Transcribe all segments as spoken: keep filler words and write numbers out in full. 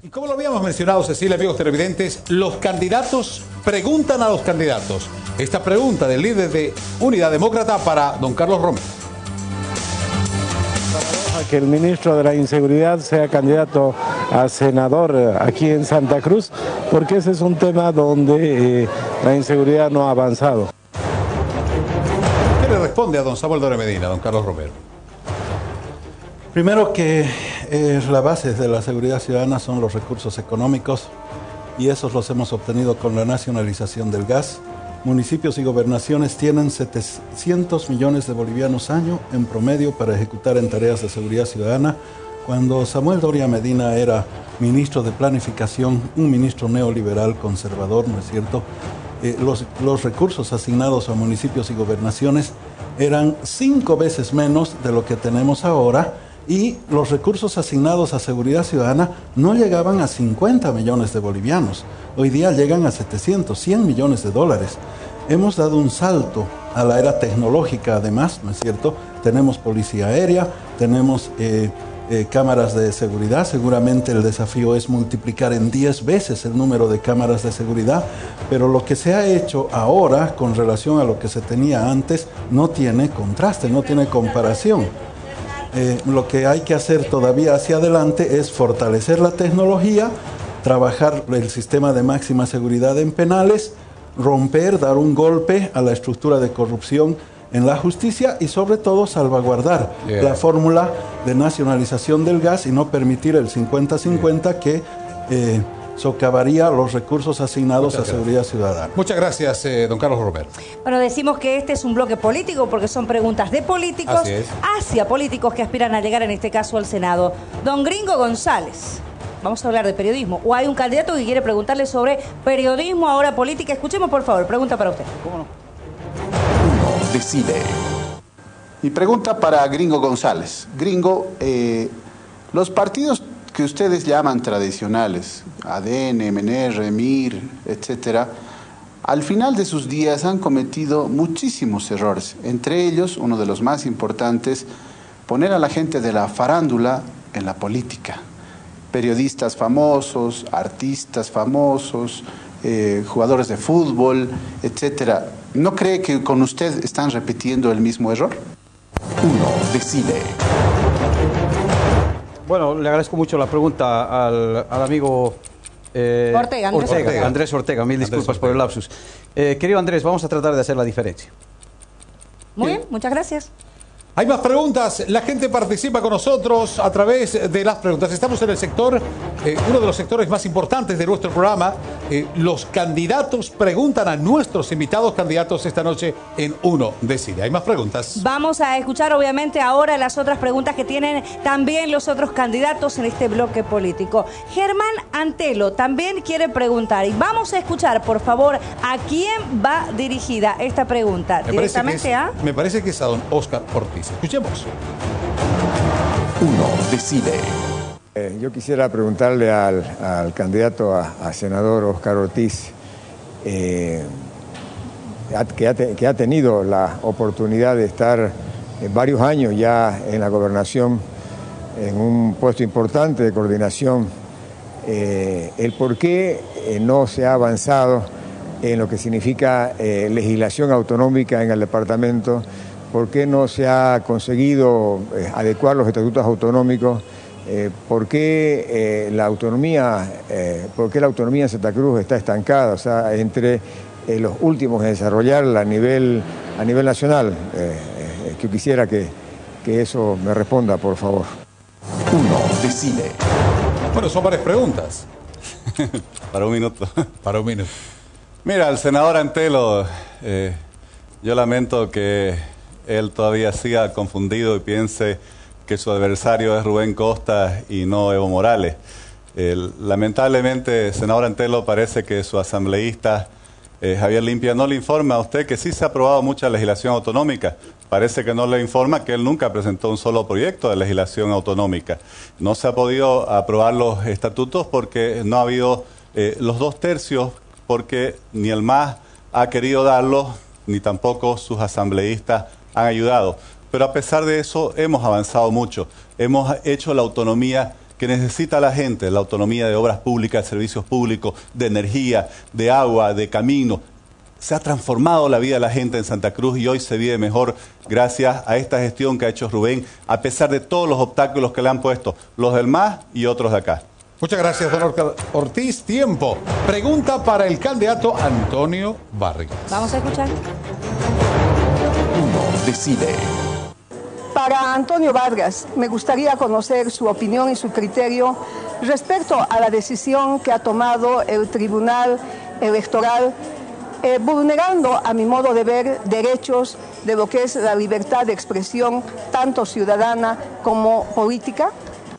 Y como lo habíamos mencionado, Cecilia, amigos televidentes, los candidatos preguntan a los candidatos. Esta pregunta del líder de Unidad Demócrata para don Carlos Romero. Que el ministro de la Inseguridad sea candidato a senador aquí en Santa Cruz, porque ese es un tema donde eh, la inseguridad no ha avanzado. ¿Qué le responde a don Samuel Doria Medina, don Carlos Romero? Primero que eh, la base de la seguridad ciudadana son los recursos económicos y esos los hemos obtenido con la nacionalización del gas. Municipios y gobernaciones tienen setecientos millones de bolivianos año en promedio para ejecutar en tareas de seguridad ciudadana. Cuando Samuel Doria Medina era ministro de Planificación, un ministro neoliberal conservador, ¿no es cierto? Eh, los, los recursos asignados a municipios y gobernaciones eran cinco veces menos de lo que tenemos ahora. Y los recursos asignados a seguridad ciudadana no llegaban a cincuenta millones de bolivianos. Hoy día llegan a setecientos, cien millones de dólares. Hemos dado un salto a la era tecnológica además, ¿no es cierto? Tenemos policía aérea, tenemos eh, eh, cámaras de seguridad. Seguramente el desafío es multiplicar en diez veces el número de cámaras de seguridad, pero lo que se ha hecho ahora con relación a lo que se tenía antes no tiene contraste, no tiene comparación. Eh, lo que hay que hacer todavía hacia adelante es fortalecer la tecnología, trabajar el sistema de máxima seguridad en penales, romper, dar un golpe a la estructura de corrupción en la justicia y sobre todo salvaguardar yeah. la fórmula de nacionalización del gas y no permitir el cincuenta cincuenta que eh, socavaría los recursos asignados Muchas a gracias. seguridad ciudadana. Muchas gracias, eh, don Carlos Romero. Bueno, decimos que este es un bloque político porque son preguntas de políticos hacia políticos que aspiran a llegar, en este caso, al Senado. Don Gringo González, vamos a hablar de periodismo. O hay un candidato que quiere preguntarle sobre periodismo, ahora política. Escuchemos, por favor, pregunta para usted. ¿Cómo no? Uno decide. Mi pregunta para Gringo González. Gringo, eh, los partidos que ustedes llaman tradicionales, A D N, M N R, M I R, etcétera, al final de sus días han cometido muchísimos errores. Entre ellos, uno de los más importantes, poner a la gente de la farándula en la política. Periodistas famosos, artistas famosos, eh, jugadores de fútbol, etcétera. ¿No cree que con usted están repitiendo el mismo error? Uno decide. Bueno, le agradezco mucho la pregunta al, al amigo eh, Ortega, Andrés Ortega, Ortega. Andrés Ortega. Mil Andrés disculpas Ortega. por el lapsus. Eh, querido Andrés, vamos a tratar de hacer la diferencia. Muy bien, muchas gracias. Hay más preguntas. La gente participa con nosotros a través de las preguntas. Estamos en el sector, eh, uno de los sectores más importantes de nuestro programa. Eh, los candidatos preguntan a nuestros invitados candidatos esta noche en Uno Decide. Hay más preguntas. Vamos a escuchar, obviamente, ahora las otras preguntas que tienen también los otros candidatos en este bloque político. Germán Antelo también quiere preguntar. Y vamos a escuchar, por favor, a quién va dirigida esta pregunta. Me Directamente es, a... Me parece que es a don Oscar Ortiz. Escuchemos. Uno decide. Eh, yo quisiera preguntarle al, al candidato a, a senador Oscar Ortiz, eh, que, ha te, que ha tenido la oportunidad de estar eh, varios años ya en la gobernación, en un puesto importante de coordinación, eh, el por qué eh, no se ha avanzado en lo que significa eh, legislación autonómica en el departamento. ¿Por qué no se ha conseguido eh, adecuar los estatutos autonómicos? Eh, ¿Por qué eh, la autonomía, eh, por qué la autonomía en Santa Cruz está estancada? O sea, entre eh, los últimos en desarrollarla a nivel, a nivel nacional. Eh, eh, yo quisiera que, que eso me responda, por favor. Uno decide. Bueno, son varias preguntas. Para un minuto. Para un minuto. Mira, el senador Antelo, eh, yo lamento que él todavía siga confundido y piense que su adversario es Rubén Costa y no Evo Morales. Eh, lamentablemente, senador Antelo, parece que su asambleísta eh, Javier Limpia no le informa a usted que sí se ha aprobado mucha legislación autonómica. Parece que no le informa que él nunca presentó un solo proyecto de legislación autonómica. No se ha podido aprobar los estatutos porque no ha habido eh, los dos tercios, porque ni el M A S ha querido darlos, ni tampoco sus asambleístas han ayudado. Pero a pesar de eso, hemos avanzado mucho. Hemos hecho la autonomía que necesita la gente, la autonomía de obras públicas, de servicios públicos, de energía, de agua, de camino. Se ha transformado la vida de la gente en Santa Cruz y hoy se vive mejor gracias a esta gestión que ha hecho Rubén, a pesar de todos los obstáculos que le han puesto los del M A S y otros de acá. Muchas gracias, don Ortiz. Tiempo. Pregunta para el candidato Antonio Vargas. Vamos a escuchar. Uno decide. Para Antonio Vargas, me gustaría conocer su opinión y su criterio respecto a la decisión que ha tomado el Tribunal Electoral, eh, vulnerando, a mi modo de ver, derechos de lo que es la libertad de expresión, tanto ciudadana como política.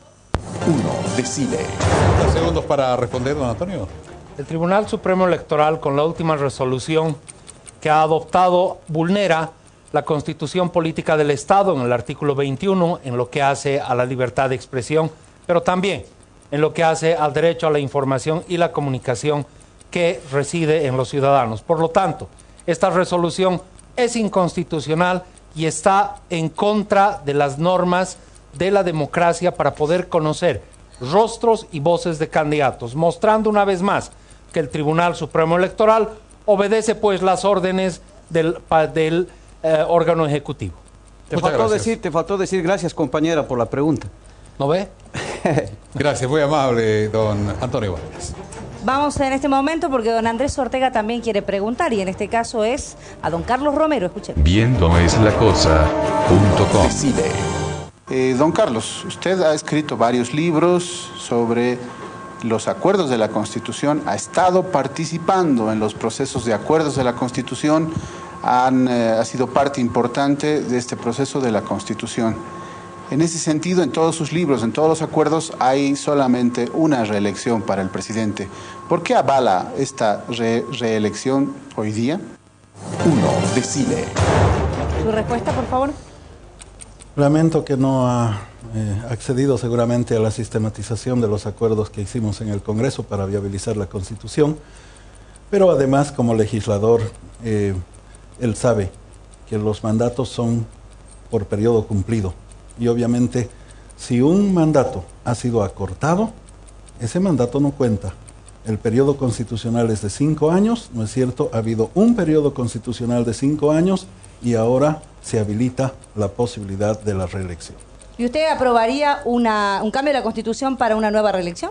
Uno decide. Dos segundos para responder, don Antonio. El Tribunal Supremo Electoral, con la última resolución que ha adoptado, vulnera la Constitución Política del Estado en el artículo veintiuno, en lo que hace a la libertad de expresión, pero también en lo que hace al derecho a la información y la comunicación que reside en los ciudadanos. Por lo tanto, esta resolución es inconstitucional y está en contra de las normas de la democracia para poder conocer rostros y voces de candidatos, mostrando una vez más que el Tribunal Supremo Electoral obedece pues las órdenes del, del eh, órgano ejecutivo. Te Muchas faltó, gracias. decir, te faltó decir gracias, compañera, por la pregunta. ¿No ve? Gracias, muy amable, don Antonio Vargas. Vamos en este momento porque don Andrés Ortega también quiere preguntar y en este caso es a don Carlos Romero. Escuchen. Viendo es la cosa punto com. Decide. Eh, don Carlos, usted ha escrito varios libros sobre los acuerdos de la Constitución, ha estado participando en los procesos de acuerdos de la Constitución, han, eh, ha sido parte importante de este proceso de la Constitución. En ese sentido, en todos sus libros, en todos los acuerdos, hay solamente una reelección para el presidente. ¿Por qué avala esta re reelección hoy día? Uno decide. Su respuesta, por favor. Lamento que no ha eh, accedido seguramente a la sistematización de los acuerdos que hicimos en el Congreso para viabilizar la Constitución, pero además como legislador, eh, él sabe que los mandatos son por periodo cumplido. Y obviamente, si un mandato ha sido acortado, ese mandato no cuenta. El periodo constitucional es de cinco años, ¿no es cierto? Ha habido un periodo constitucional de cinco años y ahora se habilita la posibilidad de la reelección. ¿Y usted aprobaría una, un cambio de la Constitución para una nueva reelección?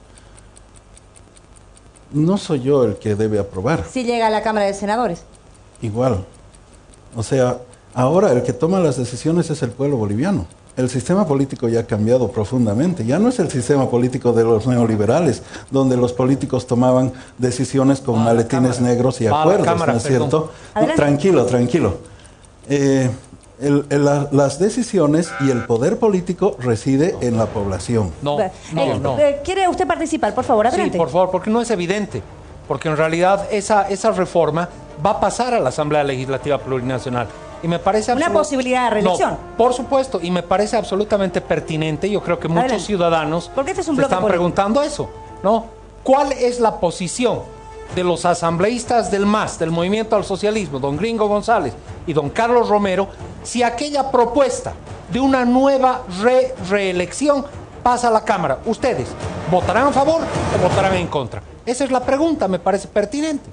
No soy yo el que debe aprobar. Si llega a la Cámara de Senadores. Igual. O sea, ahora el que toma las decisiones es el pueblo boliviano. El sistema político ya ha cambiado profundamente. Ya no es el sistema político de los neoliberales, donde los políticos tomaban decisiones con maletines negros y acuerdos, ¿no es cierto? Tranquilo, tranquilo. Eh, el, el, la, las decisiones y el poder político reside en la población. No, Eh, no, no. eh, ¿Quiere usted participar? Por favor, adelante. Sí, por favor, porque no es evidente. Porque en realidad esa, esa reforma va a pasar a la Asamblea Legislativa Plurinacional. Y me parece Una posibilidad de reelección. No, por supuesto, y me parece absolutamente pertinente. Yo creo que muchos Adelante. ciudadanos Porque este es un se bloque están político. preguntando eso, ¿no? ¿Cuál es la posición de los asambleístas del M A S, del Movimiento al Socialismo, don Gringo González y don Carlos Romero, si aquella propuesta de una nueva re reelección pasa a la Cámara? ¿Ustedes votarán a favor o votarán en contra? Esa es la pregunta, me parece pertinente.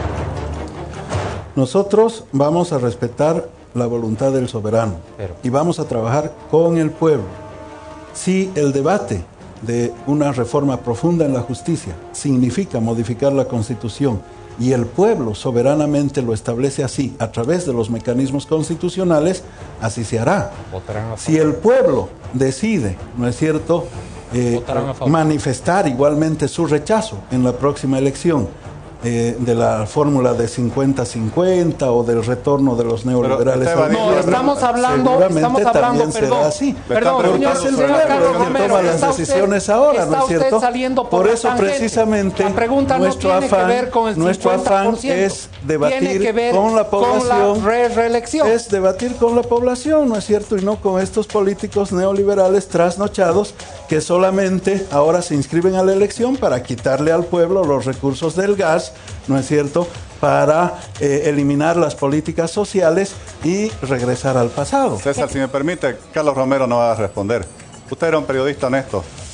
Nosotros vamos a respetar la voluntad del soberano Pero. y vamos a trabajar con el pueblo. Si el debate de una reforma profunda en la justicia significa modificar la Constitución y el pueblo soberanamente lo establece así a través de los mecanismos constitucionales, así se hará. Votarán a favor. Si el pueblo decide, ¿no es cierto?, eh, Votarán a favor. manifestar igualmente su rechazo en la próxima elección eh, de la fórmula de cincuenta cincuenta o del retorno de los neoliberales. Pero, al no, gobierno, estamos hablando, seguramente estamos hablando, también será perdón, así. perdón, Pero señor, es el señor pueblo Carlos el que Romero, toma las está usted- decisiones ahora, está ¿no es usted cierto? saliendo por Por la eso tangente. precisamente La pregunta no nuestro tiene que afán, ver con el nuestro afán cincuenta por ciento. es debatir Tiene que ver con la con la población, re- reelección. es debatir con la población, ¿no es cierto? Y no con estos políticos neoliberales trasnochados que solamente ahora se inscriben a la elección para quitarle al pueblo los recursos del gas, ¿no es cierto?, para eh, eliminar las políticas sociales y regresar al pasado. César, si me permite, Carlos Romero no va a responder. Usted era un periodista honesto.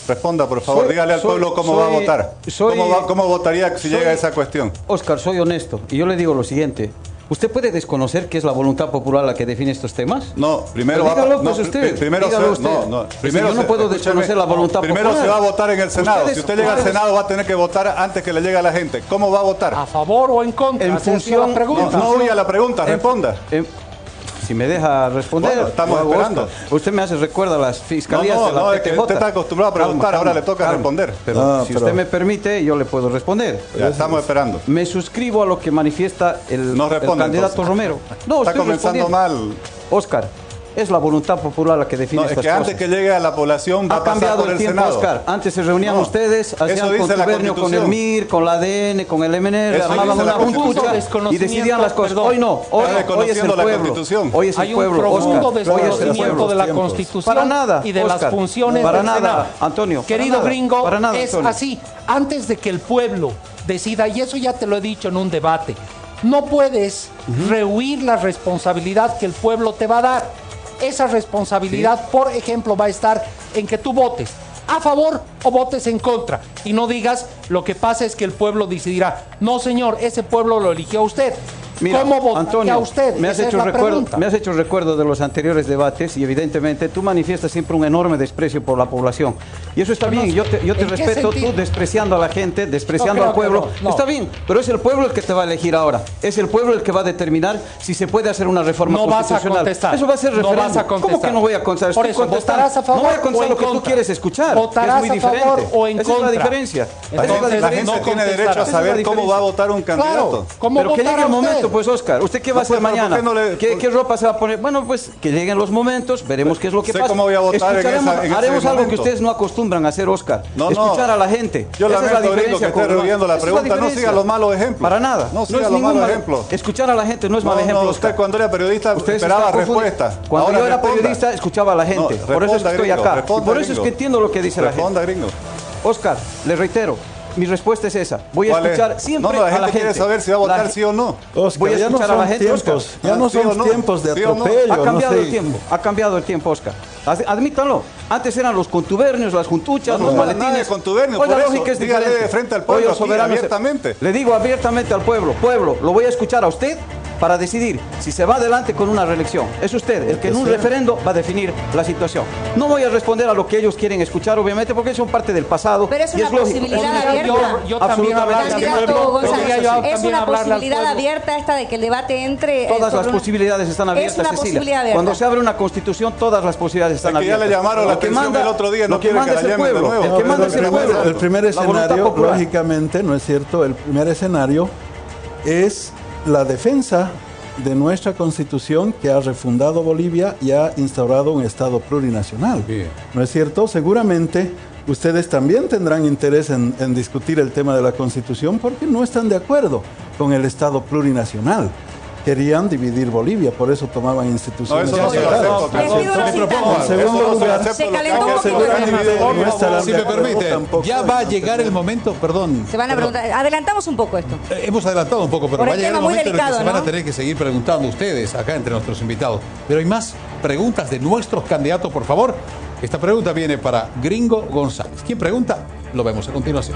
Responda, por favor. Soy, Dígale al soy, pueblo cómo soy, va a votar. Soy, ¿Cómo, va, ¿Cómo votaría si soy, llega a esa cuestión? Oscar, soy honesto. Y yo le digo lo siguiente. ¿Usted puede desconocer que es la voluntad popular la que define estos temas? No, primero Pero dígalo, va, pues no, usted, primero dígalo se, usted. no, no, primero yo no se, puedo escúcheme, desconocer la voluntad primero popular. se va a votar en el Senado. Ustedes, si usted llega ustedes, al Senado va a tener que votar antes que le llegue a la gente. ¿Cómo va a votar? ¿A favor o en contra? En Esa ha sido función- la pregunta. No, no huya la pregunta, responda. Eh, si me deja responder, Bueno, estamos lo hago, esperando. Oscar. Usted me hace recuerda las fiscalías No, no, de la no, es que P T J. usted está acostumbrado a preguntar, Calma, ahora calma, le toca calma. responder. Pero No, si pero- usted me permite, yo le puedo responder. Ya estamos esperando. Me suscribo a lo que manifiesta el, No el responda, candidato entonces. Romero. No, Está estoy comenzando respondiendo. mal. Oscar, es la voluntad popular la que define No, es estas que cosas. antes que llegue a la población va Ha a pasar cambiado por el el tiempo, Senado. Oscar. Antes se reunían No, ustedes, eso hacían dice la contubernio con el Constitución. M I R, con la A D N, con el M N R, Eso armaban dice una la Constitución. juntucha y Desconocimiento, decidían las cosas. perdón. Hoy no, hoy, Está hoy es el desconociendo la pueblo. Constitución. Hoy es el Hay un pueblo, profundo Oscar. Hoy es el desconocimiento pueblo. de la tiempos. Constitución Para nada, y de Oscar. las funciones Para del nada, Senado. Antonio, para Querido nada, gringo, para nada, es Antonio. así. Antes de que el pueblo decida, y eso ya te lo he dicho en un debate, no puedes rehuir la responsabilidad que el pueblo te va a dar. Esa responsabilidad, por ejemplo, va a estar en que tú votes a favor o votes en contra. Y no digas, lo que pasa es que el pueblo decidirá. No, señor, ese pueblo lo eligió a usted. Mira, ¿Cómo votaría Antonio, usted? Me has, Esa es hecho la recuerdo, pregunta. me has hecho recuerdo de los anteriores debates y evidentemente tú manifiestas siempre un enorme desprecio por la población. Y eso está bien, yo te, yo te ¿En qué respeto, sentido? tú despreciando a la gente, despreciando No, al creo que pueblo. no, no. Está bien, pero es el pueblo el que te va a elegir ahora. Es el pueblo el que va a determinar si se puede hacer una reforma No vas a constitucional. contestar. Eso va a ser No referéndum. vas a contestar. ¿Cómo que no voy a contestar? Por Estoy eso, contestando. ¿votarás a favor No voy a contestar o en lo que tú contra? quieres escuchar, que es ¿Votarás muy a favor diferente. o en Esa es la contra? diferencia. La Esa es la gente, la diferencia. gente tiene contestar. derecho a Esa es la saber cómo diferencia. va a votar un candidato. Claro, ¿cómo Pero que llegue votará el usted? momento, pues, Oscar. ¿Usted qué va a No, hacer pues, ¿por mañana? qué no le- ¿Qué, por- qué ropa se va a poner? Bueno, pues que lleguen los momentos, veremos qué es lo que Sé pasa. cómo voy a votar en Escucharemos- esa- en ese haremos algo que momento. ustedes no acostumbran a hacer, Oscar. No, no. Escuchar a la gente. Yo Esa es la lamento, gringo, diferencia que esté con- rehudiendo la esa es pregunta. No diferencia. siga los malos ejemplos. Para nada. No siga es los ningún malos mal- ejemplos. Escuchar a la gente no es mal No, ejemplo, no, Oscar. usted cuando era periodista Ustedes esperaba están confundiendo. respuesta. Cuando Ahora yo era responda. periodista, escuchaba a la gente. No, por eso es que responda, estoy gringo, acá. responda, Y por eso es gringo. que entiendo lo que dice la gente. Responda, gringo. Oscar, le reitero, mi respuesta es esa. Voy a ¿Cuál es? escuchar siempre No, no, la a la gente quiere gente. saber si va a La votar ge- sí o no. Oscar, Voy a ya no escuchar a la son gente, tiempos, Oscar. ya no ¿Sí o son no? tiempos de ¿Sí o no? atropello. Ha no cambiado sé. el tiempo, ha cambiado el tiempo, Oscar. Ad- Admítanlo. Antes eran los contubernios, las juntuchas, No, los no, nada maletines. de contubernios, Hoy la por eso, lógica es dígale diferente. de frente al pueblo Hoy los aquí, soberanos- abiertamente. Le digo abiertamente al pueblo, pueblo, lo voy a escuchar a usted para decidir si se va adelante con una reelección. Es usted el que en un referendo va a definir la situación. No voy a responder a lo que ellos quieren escuchar, obviamente, porque son parte del pasado. Pero es y una lógico. posibilidad Es- abierta. Yo, yo también hablarle al Candidato pueblo. González, podría yo es también una hablarle al posibilidad pueblo. abierta esta de que el debate entre... eh, Todas las sobre una- posibilidades están abiertas, Es una Cecilia. posibilidad abierta. Cuando se abre una constitución, todas las posibilidades están Es que ya abiertas. le llamaron la Lo que atención manda- el otro día, no lo que quiere manda que es la el llamen de pueblo. nuevo. El No, que pero manda el, es el primer, pueblo. el primer La voluntad escenario, popular. lógicamente, ¿no es cierto? El primer escenario es la defensa de nuestra constitución que ha refundado Bolivia y ha instaurado un Estado plurinacional. Bien. ¿No es cierto? Seguramente ustedes también tendrán interés en, en discutir el tema de la constitución porque no están de acuerdo con el Estado plurinacional. Querían dividir Bolivia, por eso tomaban No, instituciones. eso no se lo separadas. acepto. Les pido Eso- los eso- citantes. En segundo eso no se lo lugar, acepto, Se lo que calentó hay un que poquito asegurar el es tema. evidente. no estarán Si de me acuerdo permite, tampoco ya en va a lo que llegar el tenemos. momento, perdón. Se van a perdón. preguntar. Adelantamos un poco esto. Eh, Hemos adelantado un poco, pero Por va a el llegar el tema muy momento en el que delicado, se van a ¿no? tener que seguir preguntando ustedes acá entre nuestros invitados. Pero hay más preguntas de nuestros candidatos, por favor. Esta pregunta viene para Gringo González. ¿Quién pregunta? Lo vemos a continuación.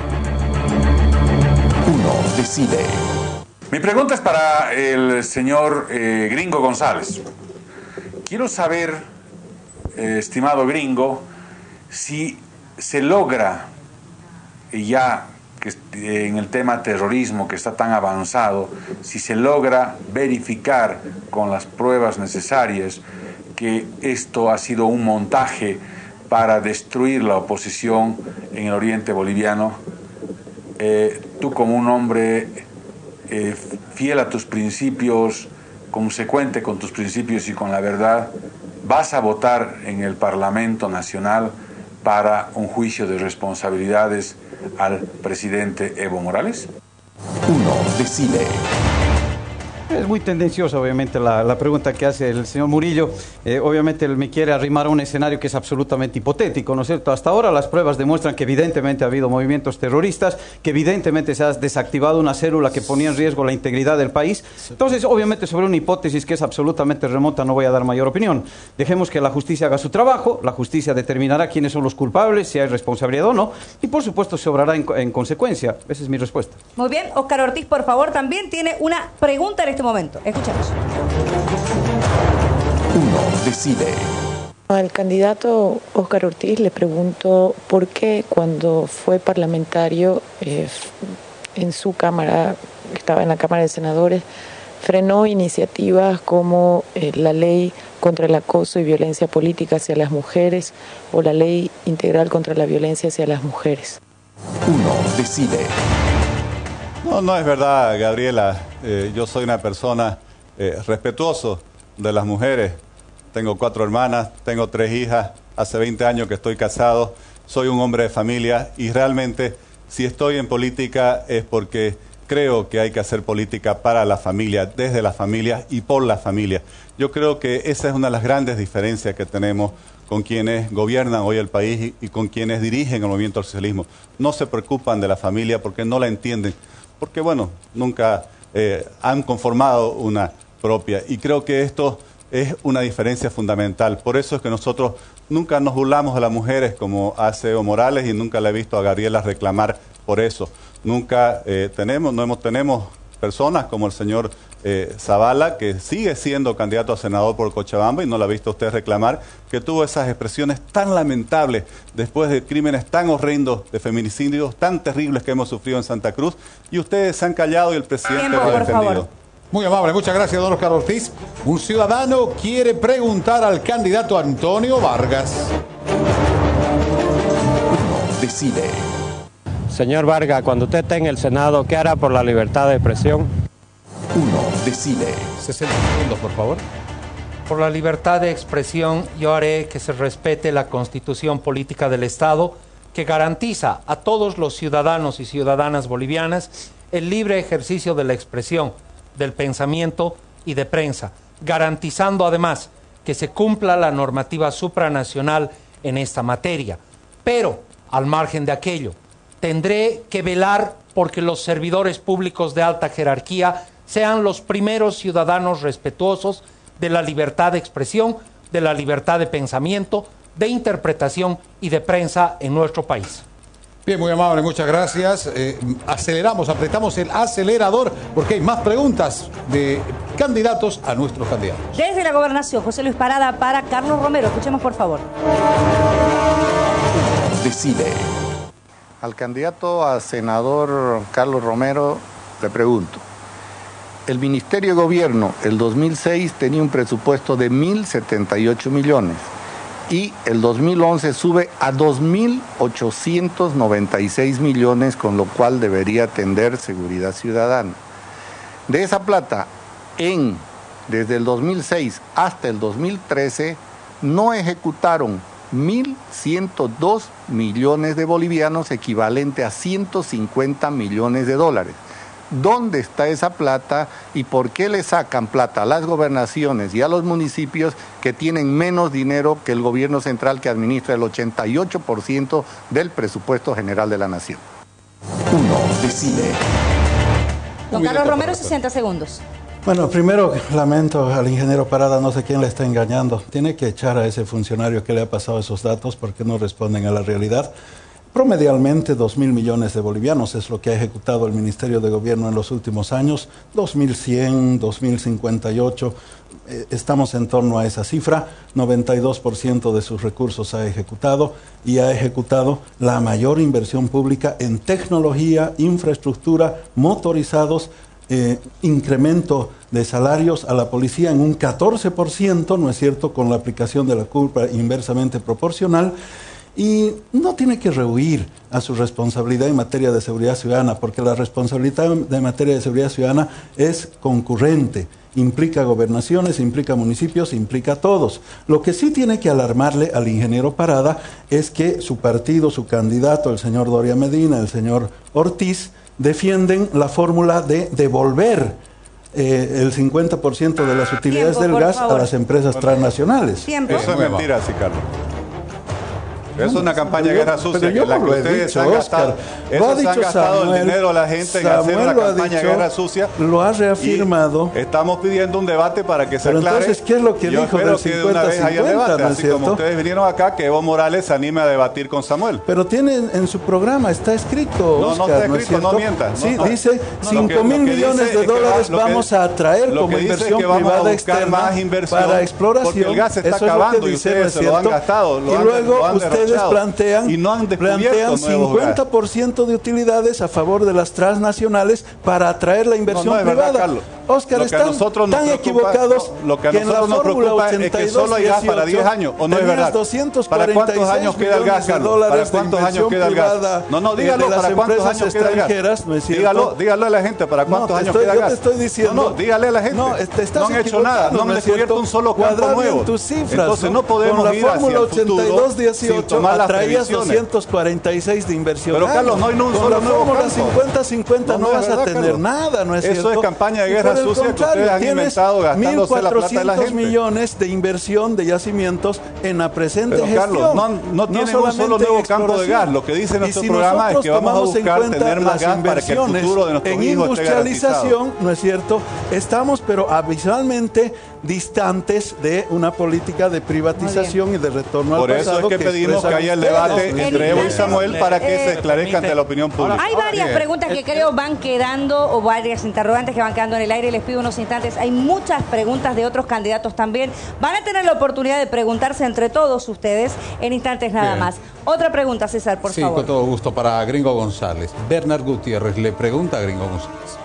uno decide. Mi pregunta es para el señor eh, Gringo González. Quiero saber, eh, estimado Gringo, si se logra, y ya que eh, en el tema terrorismo que está tan avanzado, si se logra verificar con las pruebas necesarias que esto ha sido un montaje para destruir la oposición en el oriente boliviano. Eh, tú como un hombre eh, fiel a tus principios, consecuente con tus principios y con la verdad, ¿vas a votar en el Parlamento Nacional para un juicio de responsabilidades al presidente Evo Morales? uno decide. Es muy tendenciosa, obviamente, la, la pregunta que hace el señor Murillo. Eh, obviamente, él me quiere arrimar a un escenario que es absolutamente hipotético, ¿no es cierto? Hasta ahora las pruebas demuestran que evidentemente ha habido movimientos terroristas, que evidentemente se ha desactivado una célula que ponía en riesgo la integridad del país. Entonces, obviamente, sobre una hipótesis que es absolutamente remota no voy a dar mayor opinión. Dejemos que la justicia haga su trabajo, la justicia determinará quiénes son los culpables, si hay responsabilidad o no, y por supuesto se obrará en, en consecuencia. Esa es mi respuesta. Muy bien, Óscar Ortiz, por favor, también tiene una pregunta en este momento. Escuchemos. Uno decide. Al candidato Óscar Ortiz le pregunto por qué cuando fue parlamentario eh, en su Cámara, estaba en la Cámara de Senadores, frenó iniciativas como eh, la ley contra el acoso y violencia política hacia las mujeres o la ley integral contra la violencia hacia las mujeres. Uno decide. No, no es verdad, Gabriela. Eh, yo soy una persona eh, respetuoso de las mujeres. Tengo cuatro hermanas, tengo tres hijas, hace veinte años que estoy casado, soy un hombre de familia y realmente si estoy en política es porque creo que hay que hacer política para la familia, desde la familia y por la familia. Yo creo que esa es una de las grandes diferencias que tenemos con quienes gobiernan hoy el país y, y con quienes dirigen el movimiento al socialismo. No se preocupan de la familia porque no la entienden, porque bueno, nunca eh, han conformado una propia. Y creo que esto es una diferencia fundamental. Por eso es que nosotros nunca nos burlamos de las mujeres como hace Evo Morales y nunca le he visto a Gabriela reclamar por eso. Nunca eh, tenemos, no hemos, tenemos personas como el señor eh, Zavala, que sigue siendo candidato a senador por Cochabamba y no la ha visto usted reclamar, que tuvo esas expresiones tan lamentables después de crímenes tan horrendos, de feminicidios tan terribles que hemos sufrido en Santa Cruz, y ustedes se han callado y el presidente lo ha defendido. Muy amable, muchas gracias, don Óscar Ortiz. Un ciudadano quiere preguntar al candidato Antonio Vargas. Uno decide. Señor Vargas, cuando usted esté en el Senado, ¿qué hará por la libertad de expresión? Uno decide. sesenta segundos, por favor. Por la libertad de expresión, yo haré que se respete la Constitución Política del Estado, que garantiza a todos los ciudadanos y ciudadanas bolivianas el libre ejercicio de la expresión, del pensamiento y de prensa, garantizando además que se cumpla la normativa supranacional en esta materia. Pero, al margen de aquello, tendré que velar porque los servidores públicos de alta jerarquía sean los primeros ciudadanos respetuosos de la libertad de expresión, de la libertad de pensamiento, de interpretación y de prensa en nuestro país. Bien, muy amable, muchas gracias. Eh, aceleramos, apretamos el acelerador porque hay más preguntas de candidatos a nuestros candidatos. Desde la Gobernación, José Luis Parada para Carlos Romero. Escuchemos, por favor. Decide. Al candidato a senador Carlos Romero le pregunto. El Ministerio de Gobierno, el dos mil seis, tenía un presupuesto de mil setenta y ocho millones. Y el dos mil once sube a dos mil ochocientos noventa y seis millones, con lo cual debería atender seguridad ciudadana. De esa plata, en, desde el dos mil seis hasta el dos mil trece, no ejecutaron mil ciento dos millones de bolivianos, equivalente a ciento cincuenta millones de dólares. ¿Dónde está esa plata y por qué le sacan plata a las gobernaciones y a los municipios que tienen menos dinero que el gobierno central, que administra el ochenta y ocho por ciento del presupuesto general de la nación? Uno decide. Don Carlos Romero, sesenta segundos. Bueno, primero lamento al ingeniero Parada, no sé quién le está engañando. Tiene que echar a ese funcionario que le ha pasado esos datos porque no responden a la realidad. Promedialmente dos mil millones de bolivianos es lo que ha ejecutado el Ministerio de Gobierno en los últimos años, dos mil cien, dos mil cincuenta y ocho, eh, estamos en torno a esa cifra, noventa y dos por ciento de sus recursos ha ejecutado y ha ejecutado la mayor inversión pública en tecnología, infraestructura, motorizados, eh, incremento de salarios a la policía en un catorce por ciento, ¿no es cierto?, con la aplicación de la curva inversamente proporcional. Y no tiene que rehuir a su responsabilidad en materia de seguridad ciudadana, porque la responsabilidad de materia de seguridad ciudadana es concurrente, implica gobernaciones, implica municipios, implica a todos. Lo que sí tiene que alarmarle al ingeniero Parada es que su partido, su candidato, el señor Doria Medina, el señor Ortiz, defienden la fórmula de devolver eh, el cincuenta por ciento de las utilidades Tiempo, del por gas favor. a las empresas transnacionales. Tiempo. Eso es mentira, sí, Carlos. Es una campaña de Pero yo- guerra sucia pero yo en la no que lo he ustedes dicho, han Oscar. gastado. Lo ha Esos han dicho gastado Samuel. el dinero de la gente en hacer Samuel una lo ha campaña de dicho, guerra sucia. lo ha reafirmado. Y estamos pidiendo un debate para que se Pero aclare. entonces, ¿qué es lo que Yo dijo espero del que de una vez haya cincuenta cincuenta, debate, ¿no es así como cierto? ustedes vinieron acá, que Evo Morales se anime a debatir con Samuel. Pero tiene en, en su programa, está escrito, No, no Oscar, está ¿no es escrito, no cierto? mienta, no, Sí, no. dice No, lo cinco que- lo mil que millones dice de es que va- dólares lo que- vamos a atraer lo como que dice es inversión que vamos a privada buscar externa más inversión, para exploración. porque el gas se está Eso es lo que acabando y dice, ustedes ¿no es se lo han cierto? gastado, lo y han- luego lo han ustedes derrochado. plantean, Y no han descubierto plantean nuevos cincuenta por ciento de utilidades a favor de las transnacionales para atraer la inversión No, no es verdad, privada. Carlos. Oscar, Lo que a están nosotros nos tan preocupa- equivocados no, lo que a en la nosotros nos fórmula preocupa es que ochenta y dos solo hay gas para diez años, ¿o no es tenías verdad? doscientos ¿Para cuarenta y cuántos seis años queda el gas, millones de Carlos? dólares ¿Para cuántos de años inversión queda el gas? privada, No, no, eh, dígalo, de las ¿para cuántos empresas años queda el gas? extranjeras, ¿no es cierto? Dígalo, dígalo a la gente, ¿para cuántos No, te años estoy- queda el yo gas? te estoy diciendo- No, no, dígale a la gente. No, te estás no han hecho nada, equivocando, no han ¿no es descubierto cierto? un solo Cuadrar campo bien nuevo. tus cifras, Entonces ¿no? no podemos Con la ir hacia fórmula el ochenta y futuro dos sin dieciocho tomar las atraías previsiones. doscientos cuarenta y seis de inversión. Pero, Carlos, no hay ni un Con solo la nuevo fórmula campo. cincuenta cincuenta no, No, no es vas verdad, a tener Carlos. nada, ¿no es Eso cierto? es campaña de Y guerra por el sucia que contrario, ustedes han tienes inventado gastándose la plata de la gente. millones de inversión de yacimientos en la presente Pero, gestión. Carlos, no, no tienen un solamente solo en nuevo campo de exploración. gas. Lo que dice Y nuestro si programa es nosotros que vamos a tomamos en buscar cuenta tener más las gas para que el inversiones futuro de nuestros en hijos esté garantizado. industrialización, ¿no es cierto? Estamos, pero abismalmente distantes de una política de privatización y de retorno Por al eso pasado. es que pedimos que haya el debate ustedes. entre Evo y Samuel para que Eh, se esclarezca ante la opinión pública. Hay varias Bien. preguntas que creo van quedando, o varias interrogantes que van quedando en el aire. Les pido unos instantes. Hay muchas preguntas de otros candidatos también. Van a tener la oportunidad de preguntarse entre todos ustedes en instantes nada Bien. más. Otra pregunta, César, por sí, favor. con todo gusto para Gringo González. Bernard Gutiérrez le pregunta a Gringo González.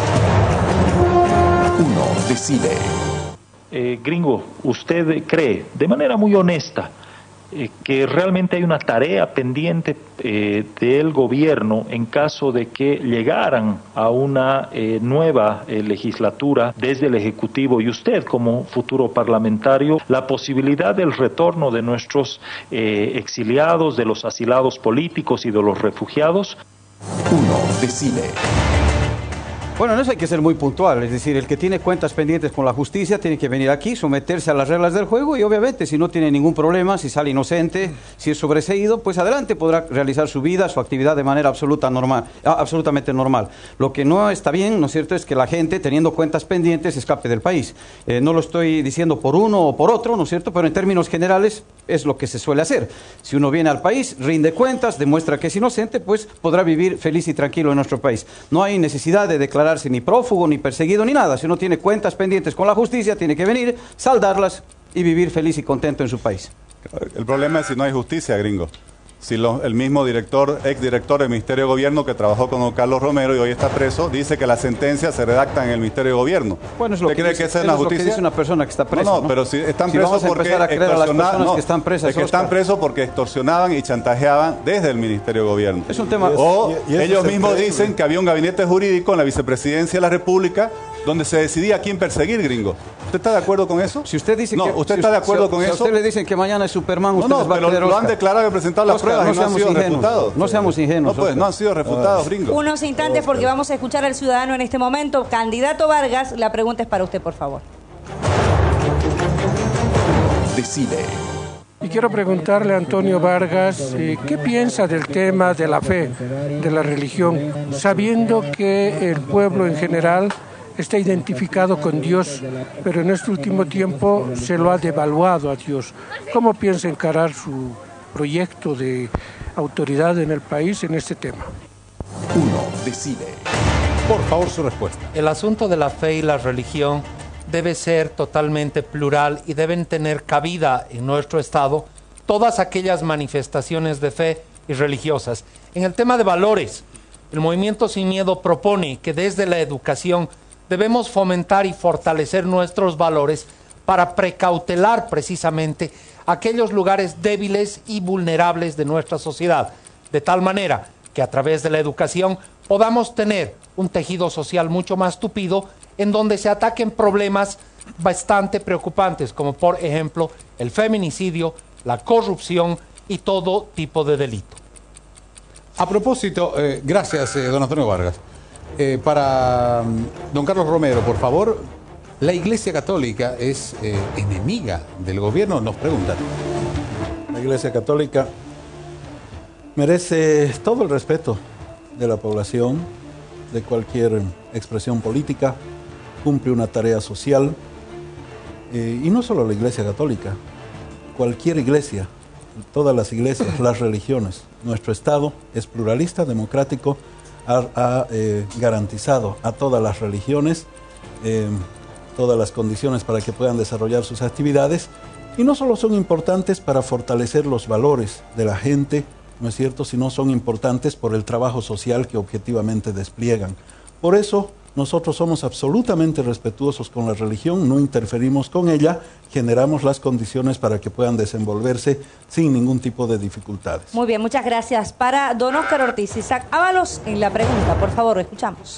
Uno decide. Eh, gringo, ¿usted cree, de manera muy honesta, eh, que realmente hay una tarea pendiente eh, del gobierno en caso de que llegaran a una eh, nueva eh, legislatura desde el Ejecutivo y usted como futuro parlamentario, la posibilidad del retorno de nuestros eh, exiliados, de los asilados políticos y de los refugiados? Uno decide. Bueno, en eso hay que ser muy puntual, es decir, el que tiene cuentas pendientes con la justicia tiene que venir aquí, someterse a las reglas del juego y obviamente si no tiene ningún problema, si sale inocente, si es sobreseído, pues adelante podrá realizar su vida, su actividad de manera absoluta normal, absolutamente normal. Lo que no está bien, ¿no es cierto?, es que la gente teniendo cuentas pendientes escape del país. Eh, no lo estoy diciendo por uno o por otro, ¿no es cierto?, pero en términos generales es lo que se suele hacer. Si uno viene al país, rinde cuentas, demuestra que es inocente, pues podrá vivir feliz y tranquilo en nuestro país. No hay necesidad de declarar ni prófugo, ni perseguido, ni nada. Si uno tiene cuentas pendientes con la justicia, tiene que venir, saldarlas y vivir feliz y contento en su país. El problema es si no hay justicia, gringo. Si lo, el mismo director, exdirector del Ministerio de Gobierno que trabajó con don Carlos Romero y hoy está preso, dice que las sentencias se redactan en el Ministerio de Gobierno. Bueno, es lo ¿Usted que cree dice, que esa es eso la es lo que justicia? dice una persona que está presa, No, no, ¿no? pero si están Si presos vamos a porque empezar a creer a las extorsionaban- personas no, que están presas, es que Oscar. están presos porque extorsionaban y chantajeaban desde el Ministerio de Gobierno. Es un tema- O Y- y eso ellos es mismos increíble. dicen que había un gabinete jurídico en la vicepresidencia de la República donde se decidía a quién perseguir, gringo. ¿Usted está de acuerdo con eso? Si usted dice no, que... ¿usted si está de usted- acuerdo si- con si a eso? usted le dicen que mañana es Superman, No, usted no, les va a pero creer, lo han Oscar. declarado y presentado las Oscar, pruebas no y no han seamos sido ingenuos. refutados. No seamos ingenuos, No, pues, Oscar. no han sido refutados, gringo. Unos instantes porque vamos a escuchar al ciudadano en este momento. Candidato Vargas, la pregunta es para usted, por favor. Decide. Y quiero preguntarle a Antonio Vargas, eh, ¿qué piensa del tema de la fe, de la religión, sabiendo que el pueblo en general está identificado con Dios, pero en este último tiempo se lo ha devaluado a Dios? ¿Cómo piensa encarar su proyecto de autoridad en el país en este tema? Uno decide. Por favor, su respuesta. El asunto de la fe y la religión debe ser totalmente plural y deben tener cabida en nuestro Estado todas aquellas manifestaciones de fe y religiosas. En el tema de valores, el Movimiento Sin Miedo propone que desde la educación debemos fomentar y fortalecer nuestros valores para precautelar precisamente aquellos lugares débiles y vulnerables de nuestra sociedad, de tal manera que a través de la educación podamos tener un tejido social mucho más tupido en donde se ataquen problemas bastante preocupantes, como por ejemplo el feminicidio, la corrupción y todo tipo de delito. A propósito, eh, gracias, eh, don Antonio Vargas. Eh, para um, don Carlos Romero, por favor, ¿la Iglesia Católica es eh, enemiga del gobierno? Nos preguntan. La Iglesia Católica merece todo el respeto de la población, de cualquier expresión política, cumple una tarea social, eh, y no solo la Iglesia Católica, cualquier iglesia, todas las iglesias, las religiones. Nuestro Estado es pluralista, democrático, ha, ha eh, garantizado a todas las religiones eh, todas las condiciones para que puedan desarrollar sus actividades, y no solo son importantes para fortalecer los valores de la gente, ¿no es cierto?, sino son importantes por el trabajo social que objetivamente despliegan. Por eso, nosotros somos absolutamente respetuosos con la religión, no interferimos con ella, generamos las condiciones para que puedan desenvolverse sin ningún tipo de dificultades. Muy bien, muchas gracias. Para don Óscar Ortiz, Isaac Ábalos, en la pregunta, por favor, escuchamos.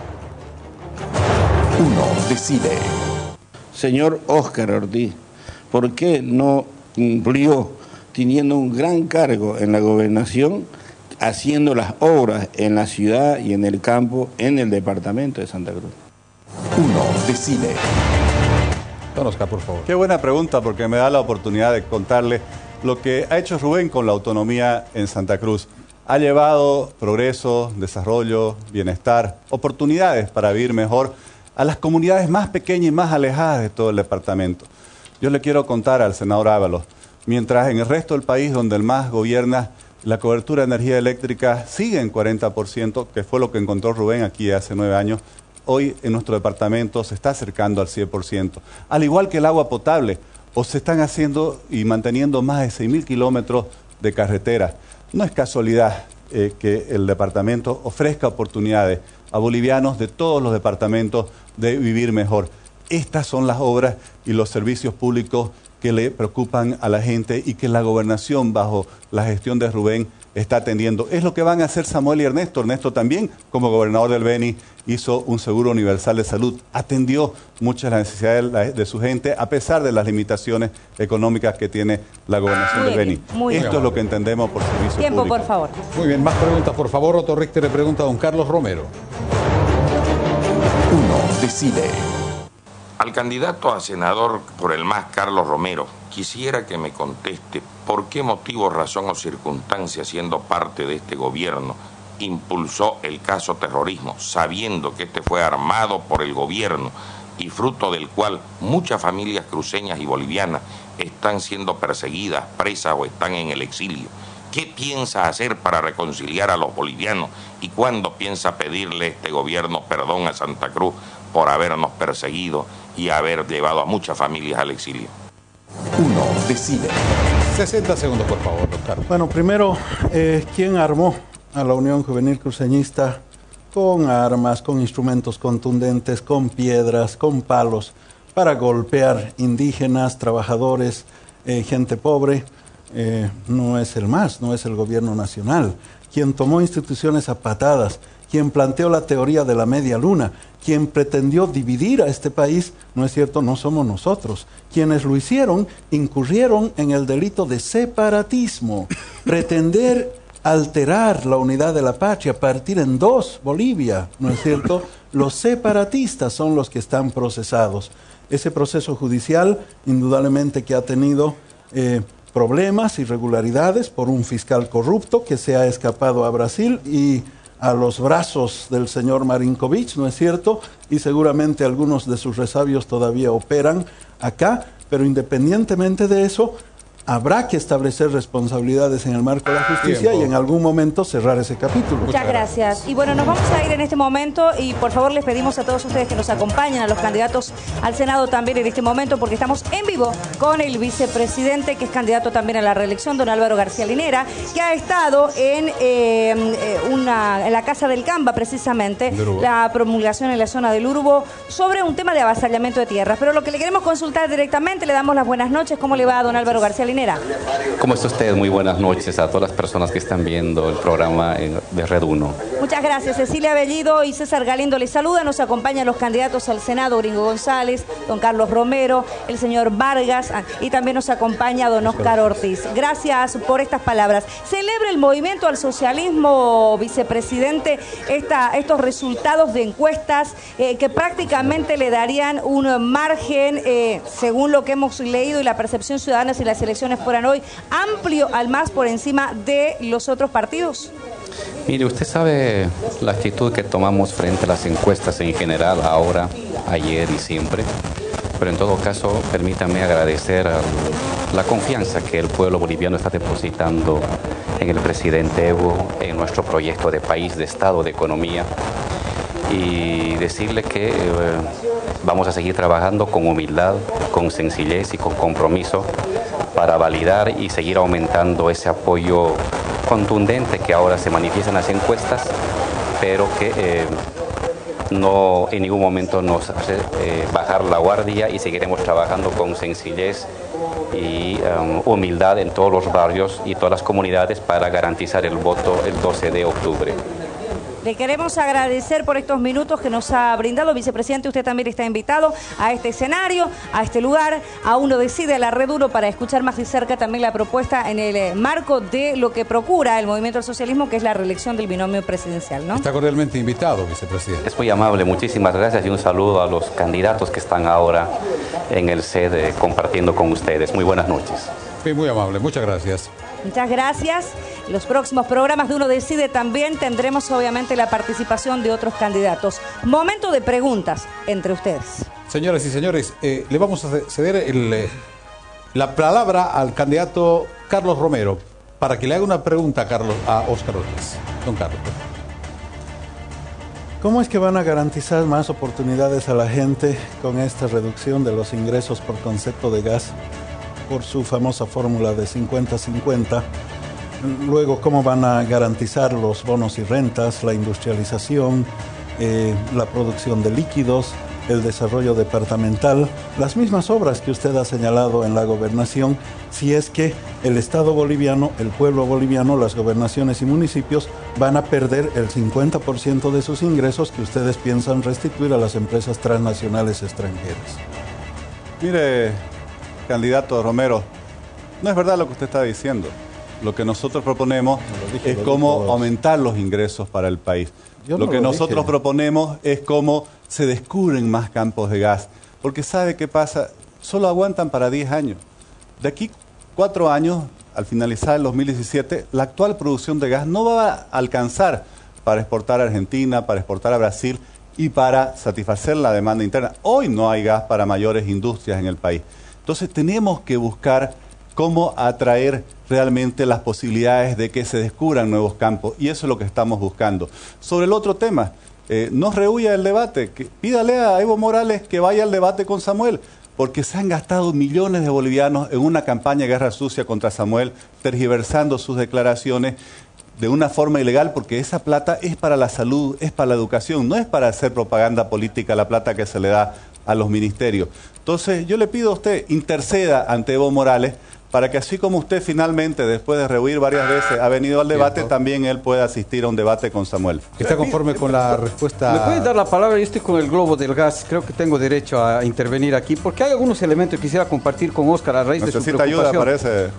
Uno decide. Señor Óscar Ortiz, ¿por qué no cumplió teniendo un gran cargo en la gobernación, haciendo las obras en la ciudad y en el campo, en el departamento de Santa Cruz? Uno decide. Don Óscar, por favor. Qué buena pregunta, porque me da la oportunidad de contarle lo que ha hecho Rubén con la autonomía en Santa Cruz. Ha llevado progreso, desarrollo, bienestar, oportunidades para vivir mejor a las comunidades más pequeñas y más alejadas de todo el departamento. Yo le quiero contar al senador Ábalos, mientras en el resto del país, donde el M A S gobierna, la cobertura de energía eléctrica sigue en cuarenta por ciento, que fue lo que encontró Rubén aquí hace nueve años, hoy en nuestro departamento se está acercando al cien por ciento. Al igual que el agua potable, o se están haciendo y manteniendo más de seis mil kilómetros de carretera. No es casualidad eh, que el departamento ofrezca oportunidades a bolivianos de todos los departamentos de vivir mejor. Estas son las obras y los servicios públicos que le preocupan a la gente y que la gobernación, bajo la gestión de Rubén, está atendiendo. Es lo que van a hacer Samuel y Ernesto. Ernesto también, como gobernador del Beni, hizo un seguro universal de salud. Atendió muchas las necesidades de su gente, a pesar de las limitaciones económicas que tiene la gobernación Muy del bien, Beni. muy Esto bien. es lo que entendemos por servicio Tiempo, público. por favor. Muy bien, más preguntas, por favor. Otto Richter le pregunta a don Carlos Romero. Uno decide. Al candidato a senador por el M A S, Carlos Romero, quisiera que me conteste por qué motivo, razón o circunstancia, siendo parte de este gobierno, impulsó el caso terrorismo, sabiendo que este fue armado por el gobierno y fruto del cual muchas familias cruceñas y bolivianas están siendo perseguidas, presas o están en el exilio. ¿Qué piensa hacer para reconciliar a los bolivianos y cuándo piensa pedirle este gobierno perdón a Santa Cruz por habernos perseguido y haber llevado a muchas familias al exilio? Uno decide. sesenta segundos, por favor, don Carlos. Bueno, primero, eh, ¿quién armó a la Unión Juvenil Cruceñista con armas, con instrumentos contundentes, con piedras, con palos, para golpear indígenas, trabajadores, eh, gente pobre? Eh, no es el M A S, no es el gobierno nacional. Quien tomó instituciones a patadas, quien planteó la teoría de la media luna, quien pretendió dividir a este país, no es cierto, no somos nosotros. Quienes lo hicieron incurrieron en el delito de separatismo, pretender alterar la unidad de la patria, partir en dos Bolivia, ¿no es cierto? Los separatistas son los que están procesados. Ese proceso judicial, indudablemente que ha tenido eh, problemas, irregularidades por un fiscal corrupto que se ha escapado a Brasil y a los brazos del señor Marinkovic, ¿no es cierto? Y seguramente algunos de sus resabios todavía operan acá, pero independientemente de eso, habrá que establecer responsabilidades en el marco de la justicia Tiempo. y en algún momento cerrar ese capítulo. Muchas gracias. Y bueno, nos vamos a ir en este momento y por favor les pedimos a todos ustedes que nos acompañen, a los candidatos al Senado también en este momento, porque estamos en vivo con el vicepresidente, que es candidato también a la reelección, don Álvaro García Linera, que ha estado en, eh, una, en la Casa del Camba, precisamente, la promulgación en la zona del Urbo, sobre un tema de avasallamiento de tierras. Pero lo que le queremos consultar directamente, le damos las buenas noches. ¿Cómo le va a don Álvaro García Linera? Genera. ¿Cómo está usted? Muy buenas noches a todas las personas que están viendo el programa de Red uno. Muchas gracias. Cecilia Bellido y César Galindo les saludan. Nos acompañan los candidatos al Senado, Gringo González, don Carlos Romero, el señor Vargas y también nos acompaña don Óscar Ortiz. Gracias por estas palabras. Celebra el movimiento al socialismo, vicepresidente, esta, estos resultados de encuestas eh, que prácticamente le darían un margen, eh, según lo que hemos leído y la percepción ciudadana si las elecciones fueran hoy, amplio al más por encima de los otros partidos. Mire, usted sabe la actitud que tomamos frente a las encuestas en general, ahora, ayer y siempre. Pero en todo caso, permítame agradecer a la confianza que el pueblo boliviano está depositando en el presidente Evo, en nuestro proyecto de país, de Estado, de economía. Y decirle que eh, vamos a seguir trabajando con humildad, con sencillez y con compromiso para validar y seguir aumentando ese apoyo contundente que ahora se manifiesta en las encuestas, pero que eh, no en ningún momento nos hace eh, bajar la guardia y seguiremos trabajando con sencillez y um, humildad en todos los barrios y todas las comunidades para garantizar el voto el doce de octubre. Le queremos agradecer por estos minutos que nos ha brindado. Vicepresidente, usted también está invitado a este escenario, a este lugar, a Uno Decide, a la Red uno, para escuchar más de cerca también la propuesta en el marco de lo que procura el movimiento al socialismo, que es la reelección del binomio presidencial, ¿no? Está cordialmente invitado, vicepresidente. Es muy amable, muchísimas gracias y un saludo a los candidatos que están ahora en el C E D compartiendo con ustedes. Muy buenas noches. Sí, muy amable, muchas gracias. Muchas gracias. Los próximos programas de Uno Decide también tendremos obviamente la participación de otros candidatos. Momento de preguntas entre ustedes. Señoras y señores, eh, le vamos a ceder el, eh, la palabra al candidato Carlos Romero para que le haga una pregunta a, Carlos, a Óscar Ortiz. Don Carlos. ¿Cómo es que van a garantizar más oportunidades a la gente con esta reducción de los ingresos por concepto de gas por su famosa fórmula de cincuenta cincuenta? Luego, ¿cómo van a garantizar los bonos y rentas, la industrialización, eh, la producción de líquidos, el desarrollo departamental, las mismas obras que usted ha señalado en la gobernación, si es que el Estado boliviano, el pueblo boliviano, las gobernaciones y municipios van a perder el cincuenta por ciento de sus ingresos que ustedes piensan restituir a las empresas transnacionales extranjeras? Mire, candidato Romero, no es verdad lo que usted está diciendo. Lo que nosotros proponemos no dije, es cómo aumentar los ingresos para el país. Yo lo no que lo nosotros dije. proponemos es cómo se descubren más campos de gas. Porque ¿sabe qué pasa? Solo aguantan para diez años. De aquí cuatro años, al finalizar el dos mil diecisiete, la actual producción de gas no va a alcanzar para exportar a Argentina, para exportar a Brasil y para satisfacer la demanda interna. Hoy no hay gas para mayores industrias en el país. Entonces tenemos que buscar cómo atraer realmente las posibilidades de que se descubran nuevos campos, y eso es lo que estamos buscando. Sobre el otro tema, eh, no rehuya el debate, que, pídale a Evo Morales que vaya al debate con Samuel, porque se han gastado millones de bolivianos en una campaña de guerra sucia contra Samuel, tergiversando sus declaraciones de una forma ilegal, porque esa plata es para la salud, es para la educación, no es para hacer propaganda política la plata que se le da a los ministerios. Entonces yo le pido a usted, interceda ante Evo Morales, para que así como usted finalmente, después de rehuir varias veces, ha venido al debate, Bien, también él pueda asistir a un debate con Samuel. ¿Está conforme con la respuesta? ¿Me puede dar la palabra? Yo estoy con el globo del gas, creo que tengo derecho a intervenir aquí, porque hay algunos elementos que quisiera compartir con Óscar a raíz de su preocupación. ¿Necesita ayuda, parece?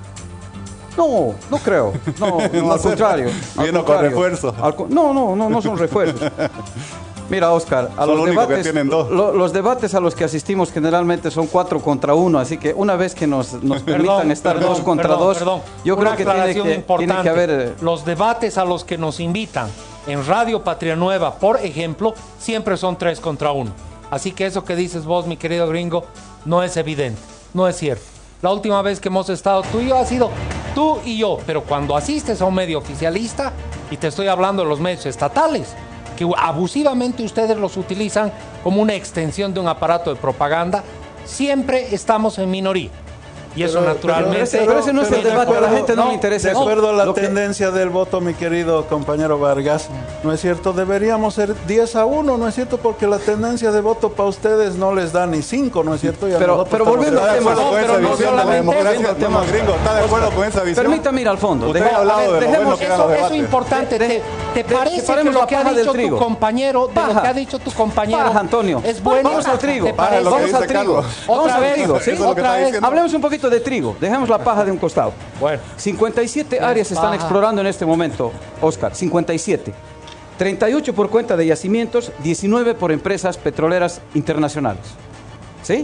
No, no creo, no, no, no al contrario. Vino con refuerzos. No, no, no, no son refuerzos. Mira, Óscar, a los debates, lo, los debates a los que asistimos generalmente son cuatro contra uno, así que una vez que nos, nos permitan perdón, estar perdón, dos contra perdón, dos, perdón. yo Una creo que tiene, que tiene que haber... Los debates a los que nos invitan en Radio Patria Nueva, por ejemplo, siempre son tres contra uno. Así que eso que dices vos, mi querido gringo, no es evidente, no es cierto. La última vez que hemos estado tú y yo ha sido tú y yo, pero cuando asistes a un medio oficialista, y te estoy hablando de los medios estatales, que abusivamente ustedes los utilizan como una extensión de un aparato de propaganda, siempre estamos en minoría. Y eso Pero- naturalmente... pero- Pero ese no es el pero de debate, a la acuerdo- gente no, no, le interesa De eso. acuerdo a la Lo que- tendencia del voto, mi querido compañero Vargas, ¿no es cierto? Deberíamos ser diez a uno, ¿no es cierto? Porque la tendencia de voto para ustedes no les da ni cinco, ¿no es cierto? Y a Pero- nosotros pero estamos- volviendo al tema, no, pero no solamente democracia, el tema. no, gringo, ¿está de acuerdo con esa visión? Permítame ir al fondo. Usted Deja- ha hablado a ver, de lo dejemos bueno que eran Eso, los eso es debates. importante. ¿Te, te de- parece que separemos lo la que ha paja del dicho tu trigo. compañero, de Paja. lo que ha dicho tu compañero, Paja, Antonio. es bueno? Vamos al trigo. ¿Te Paja, parece? lo que Vamos al dice trigo. Carlos. Vamos Otra al vez, trigo, ¿sí? Eso es lo que otra está vez. diciendo. Hablemos un poquito de trigo. Dejemos la paja de un costado. Bueno, cincuenta y siete áreas se están Paja. explorando en este momento, Oscar. cincuenta y siete. treinta y ocho por cuenta de yacimientos, diecinueve por empresas petroleras internacionales. ¿Sí?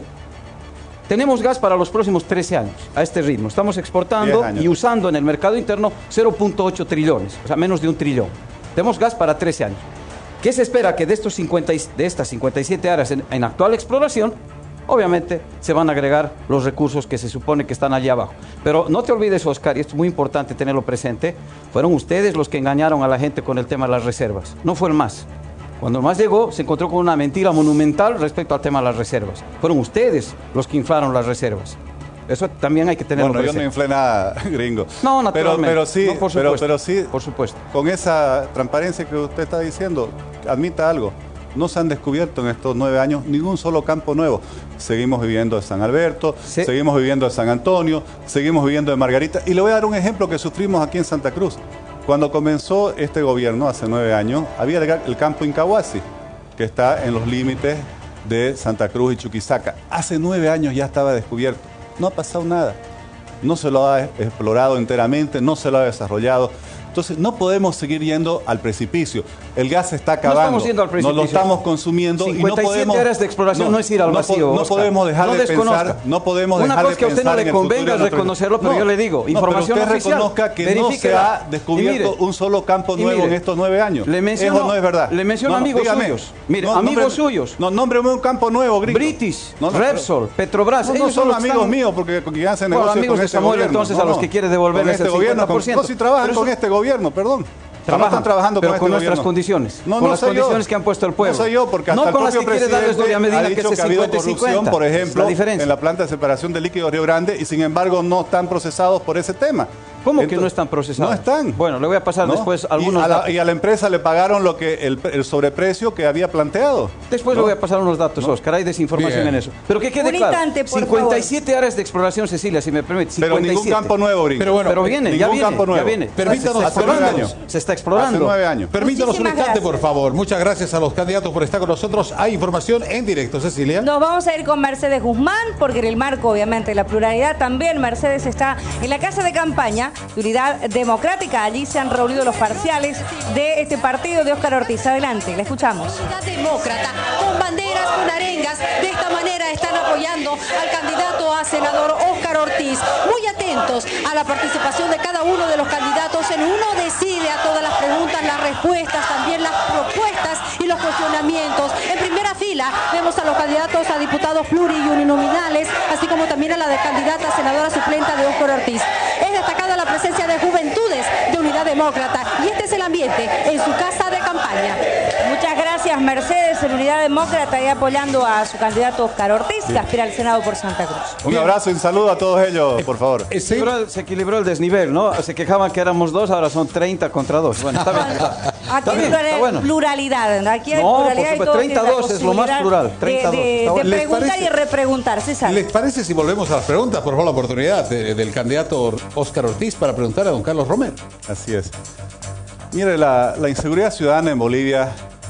Tenemos gas para los próximos trece años, a este ritmo. Estamos exportando diez años. y usando en el mercado interno cero punto ocho trillones, o sea, menos de un trillón. Tenemos gas para trece años. ¿Qué se espera? Que de, estos cincuenta y- de estas cincuenta y siete áreas en, en actual exploración, obviamente se van a agregar los recursos que se supone que están allí abajo. Pero no te olvides, Oscar, y esto es muy importante tenerlo presente, fueron ustedes los que engañaron a la gente con el tema de las reservas, no fue el M A S. Cuando el M A S llegó, se encontró con una mentira monumental respecto al tema de las reservas. Fueron ustedes los que inflaron las reservas. Eso también hay que tenerlo Bueno, yo presente. no inflé nada, gringo. No, pero, naturalmente. pero sí, No, por pero, supuesto. pero sí, Por supuesto. con esa transparencia que usted está diciendo, admita algo. No se han descubierto en estos nueve años ningún solo campo nuevo. Seguimos viviendo en San Alberto, Sí. seguimos viviendo en San Antonio, seguimos viviendo en Margarita. Y le voy a dar un ejemplo que sufrimos aquí en Santa Cruz. Cuando comenzó este gobierno, hace nueve años, había el, el campo Incahuasi, que está en los límites de Santa Cruz y Chuquisaca. Hace nueve años ya estaba descubierto. No ha pasado nada. No se lo ha explorado enteramente, no se lo ha desarrollado. Entonces, no podemos seguir yendo al precipicio. El gas se está acabando. No estamos yendo al precipicio. Nos lo estamos consumiendo y no cincuenta y siete podemos... áreas de exploración no es ir al no vacío, po- No Oscar. podemos dejar No de desconozca. pensar... No podemos Una dejar cosa de que a usted no pensar le en el convenga futuro es de nuestro- reconocerlo, pero No, yo le digo, no, información pero usted oficial. reconozca que no se Verifíquela. ha descubierto Y mire, un solo campo y nuevo mire, en estos nueve años. le menciono- Eso no es verdad. le menciono No, no, amigos dígame. suyos. Mire, No, amigos nómbreme- suyos. No, nómbreme un campo nuevo, gringo. British, No, no, pero- Repsol, Petrobras. No, no ellos son los que amigos están- míos porque porque hacen Bueno, negocios amigos con de este Samuel, gobierno. entonces, a los que quiere devolverles con este el gobierno, cincuenta por con- ciento. No, si trabajan Pero con eso- este gobierno, perdón. Trabajan, no están trabajando pero con, con este nuestras gobierno. condiciones, No, con no las soy yo. condiciones que han puesto el pueblo. No soy yo, porque No hasta con el las que propio quiere darles presidente Doria Medina, ha que dicho ese que ha habido cincuenta y corrupción, cincuenta. por Es la ejemplo, diferencia. en la planta de separación de líquidos Río Grande y sin embargo no están procesados por ese tema. ¿Cómo que Entonces, no están procesados? No están. Bueno, le voy a pasar ¿No? después y algunos a, la, datos. y a la empresa le pagaron lo que el, el sobreprecio que había planteado. Después ¿no? le voy a pasar unos datos, Oscar. Hay desinformación Bien. en eso. Pero que quede Un claro. instante, por cincuenta y siete áreas de exploración, Cecilia, si me permite. Pero cincuenta y siete. ningún campo nuevo, gringo. Pero bueno, Pero viene, ya ningún viene, campo nuevo. ya viene. Permítanos se está hace nueve explorando. años. Se está explorando. Hace nueve años. Permítanos un Muchísimas instante, gracias. por favor. Muchas gracias a los candidatos por estar con nosotros. Hay información en directo, Cecilia. Nos vamos a ir con Mercedes Guzmán, porque en el marco, obviamente, de la pluralidad, también Mercedes está en la casa de campaña de Unidad Democrática. Allí se han reunido los parciales de este partido de Óscar Ortiz. Adelante, la escuchamos. Unidad Demócrata, con banderas, con arengas. De esta manera están apoyando al candidato a senador Óscar Ortiz. Muy atentos a la participación de cada uno de los candidatos. En uno decide a todas las preguntas, las respuestas, también las propuestas y los cuestionamientos. En primera fila vemos a los candidatos a diputados pluri y uninominales, así como también a la de candidata a senadora suplenta de Óscar Ortiz. Es destacada la presencia de juventudes de Unidad Demócrata y este es el ambiente en su casa de campaña. Muchas gracias, Mercedes, en Unidad Demócrata, y apoyando a su candidato Óscar Ortiz, que aspira al Senado por Santa Cruz. Un abrazo y un saludo a todos ellos, por favor. Se equilibró, se equilibró el desnivel, ¿no? Se quejaban que éramos dos, ahora son treinta contra dos. Bueno, está bien. Está, Aquí está hay bien, pluralidad, está bueno. pluralidad, aquí hay No, por pluralidad y supuesto, todos treinta a tienen la dos es lo más posibilidad plural, de- treinta a dos, de, está de bueno. ¿Les preguntar parece? y repreguntar, César. ¿Les parece si volvemos a las preguntas? Por favor, la oportunidad de- del candidato Óscar Ortiz para preguntar a don Carlos Romero. Así es. Mire, la, la inseguridad ciudadana en Bolivia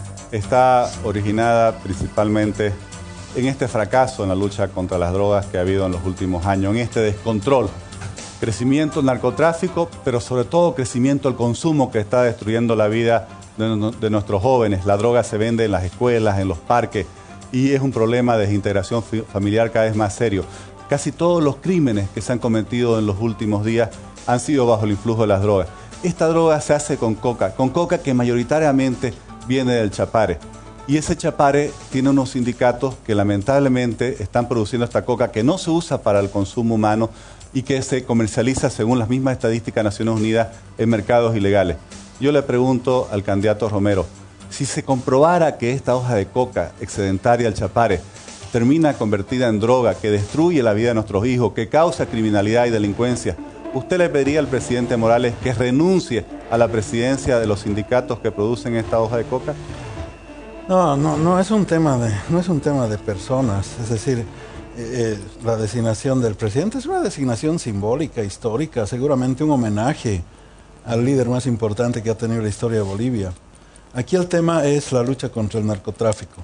está originada principalmente en este fracaso en la lucha contra las drogas que ha habido en los últimos años, en este descontrol. Crecimiento del narcotráfico, pero sobre todo crecimiento del consumo que está destruyendo la vida de, de nuestros jóvenes. La droga se vende en las escuelas, en los parques, y es un problema de desintegración fi- familiar cada vez más serio. Casi todos los crímenes que se han cometido en los últimos días han sido bajo el influjo de las drogas. Esta droga se hace con coca, con coca que mayoritariamente viene del chapare. Y ese chapare tiene unos sindicatos que lamentablemente están produciendo esta coca que no se usa para el consumo humano y que se comercializa según las mismas estadísticas de Naciones Unidas en mercados ilegales. Yo le pregunto al candidato Romero, si se comprobara que esta hoja de coca excedentaria al chapare termina convertida en droga, que destruye la vida de nuestros hijos, que causa criminalidad y delincuencia, ¿usted le pediría al presidente Morales que renuncie a la presidencia de los sindicatos que producen esta hoja de coca? No, no, no es un tema de, no es un tema de personas, es decir, eh, eh, la designación del presidente es una designación simbólica, histórica, seguramente un homenaje al líder más importante que ha tenido la historia de Bolivia. Aquí el tema es la lucha contra el narcotráfico.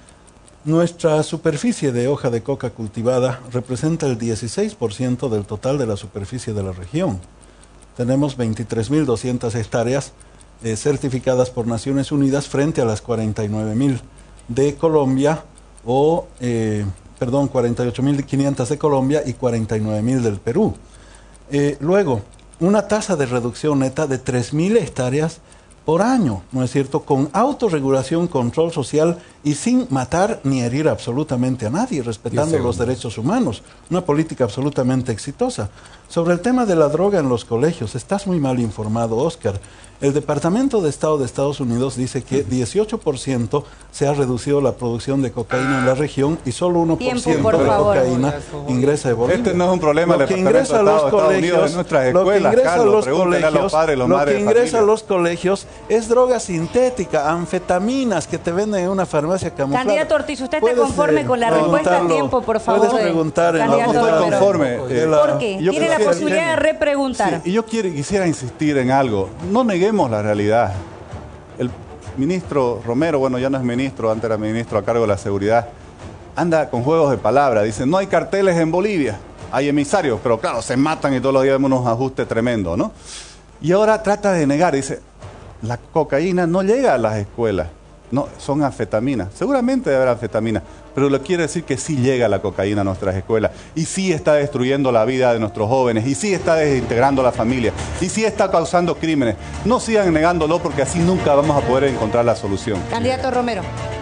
Nuestra superficie de hoja de coca cultivada representa el dieciséis por ciento del total de la superficie de la región. Tenemos veintitrés mil doscientas hectáreas eh, certificadas por Naciones Unidas frente a las cuarenta y nueve mil de Colombia, o, eh, perdón, cuarenta y ocho mil quinientas de Colombia y cuarenta y nueve mil del Perú. Eh, luego, una tasa de reducción neta de tres mil hectáreas por año, ¿no es cierto?, con autorregulación, control social y sin matar ni herir absolutamente a nadie, respetando los derechos humanos. Una política absolutamente exitosa. Sobre el tema de la droga en los colegios, estás muy mal informado, Oscar. El Departamento de Estado de Estados Unidos dice que dieciocho por ciento se ha reducido la producción de cocaína en la región y solo uno por ciento por de favor. cocaína ingresa de Bolivia. Este no es un problema Lo del que Departamento ingresa a de los Estado de Estados Unidos, colegios, en nuestras lo que escuelas, ingresa a Carlos, los pregúntenle a los colegios, padres, los lo madres que de ingresa a familia. los colegios es droga sintética, anfetaminas que te venden en una farmacia camuflada. Candidato Ortiz, ¿usted está Puedes, conforme eh, con la respuesta a preguntarlo. tiempo, por favor? Puedes preguntar en Candidato No estoy Romero. conforme. eh, ¿Por qué? yo Tiene la quisiera- posibilidad de repreguntar. Sí, y yo quiero, quisiera insistir en algo. No neguemos la realidad. El ministro Romero, bueno, ya no es ministro, antes era ministro a cargo de la seguridad, anda con juegos de palabras. Dice, no hay carteles en Bolivia, hay emisarios, pero claro, se matan y todos los días vemos unos ajustes tremendos, ¿no? Y ahora trata de negar, dice, la cocaína no llega a las escuelas, no, son anfetaminas. Seguramente debe haber anfetaminas, pero lo quiere decir que sí llega la cocaína a nuestras escuelas y sí está destruyendo la vida de nuestros jóvenes y sí está desintegrando la familia y sí está causando crímenes. No sigan negándolo porque así nunca vamos a poder encontrar la solución. Candidato Romero.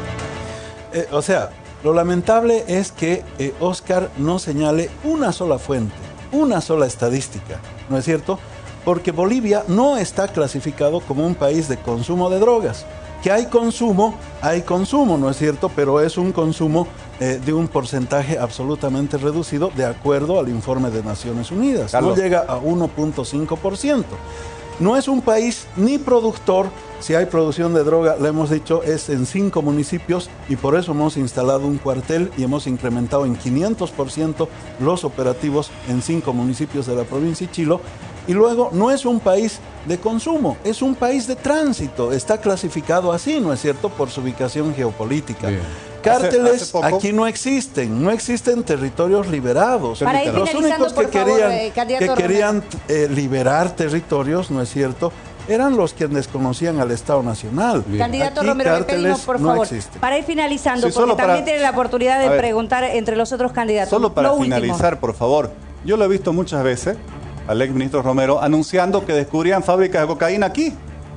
Eh, o sea, lo lamentable es que eh, Oscar no señale una sola fuente, una sola estadística, ¿no es cierto? Porque Bolivia no está clasificado como un país de consumo de drogas. Que hay consumo, hay consumo, ¿no es cierto? Pero es un consumo eh, de un porcentaje absolutamente reducido de acuerdo al informe de Naciones Unidas. Carlos. No llega a uno punto cinco por ciento. No es un país ni productor. Si hay producción de droga, le hemos dicho, es en cinco municipios y por eso hemos instalado un cuartel y hemos incrementado en quinientos por ciento los operativos en cinco municipios de la provincia de Chilo. Y luego, no es un país de consumo, es un país de tránsito. Está clasificado así, ¿no es cierto?, por su ubicación geopolítica. Bien. Cárteles Hace- hace poco- aquí no existen, no existen territorios liberados. Para ir Los finalizando, únicos que por favor, querían, eh, candidato que Romero. querían eh, liberar territorios, ¿no es cierto?, eran los que desconocían al Estado Nacional. Candidato Aquí Romero, le pedimos, cárteles por no favor, existen. para ir finalizando, Sí, porque solo para- también tiene la oportunidad de A ver. preguntar entre los otros candidatos. Solo para Lo último. finalizar, por favor. Yo lo he visto muchas veces al ex ministro Romero anunciando que descubrían fábricas de cocaína aquí.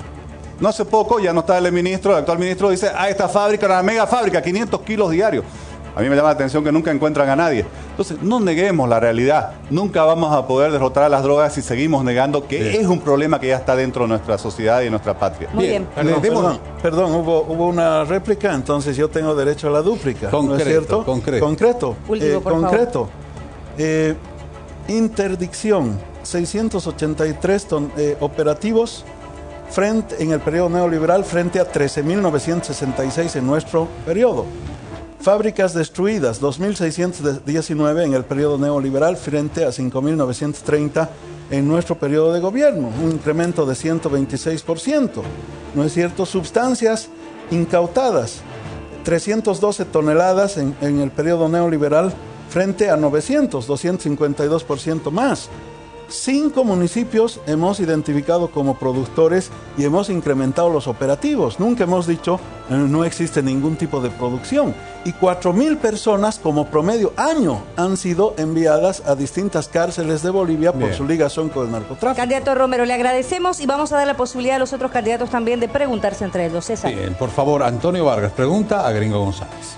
No hace poco, ya no está el ministro, el actual ministro dice, ah, esta fábrica era una mega fábrica, quinientos kilos diarios. A mí me llama la atención que nunca encuentran a nadie. Entonces, no neguemos la realidad. Nunca vamos a poder derrotar a las drogas si seguimos negando que Bien. es un problema que ya está dentro de nuestra sociedad y de nuestra patria. Muy bien. Perdón, perdón, perdón, hubo, hubo una réplica, entonces yo tengo derecho a la dúplica. ¿No Concreto, es cierto? concreto. Concreto. Último, eh, por favor. concreto. Eh, interdicción, seiscientos ochenta y tres ton- eh, operativos frente, en el periodo neoliberal frente a trece mil novecientos sesenta y seis en nuestro periodo. Fábricas destruidas, dos mil seiscientos diecinueve en el periodo neoliberal frente a cinco mil novecientos treinta en nuestro periodo de gobierno, un incremento de ciento veintiséis por ciento. ¿No es cierto? Sustancias incautadas, trescientas doce toneladas en, en el periodo neoliberal frente a novecientos, doscientos cincuenta y dos por ciento más. Cinco municipios hemos identificado como productores y hemos incrementado los operativos. Nunca hemos dicho eh, no existe ningún tipo de producción. Y cuatro mil personas como promedio año han sido enviadas a distintas cárceles de Bolivia por Bien. su ligación con el narcotráfico. Candidato Romero, le agradecemos y vamos a dar la posibilidad a los otros candidatos también de preguntarse entre ellos. César. Bien, por favor, Antonio Vargas, pregunta a Gringo González.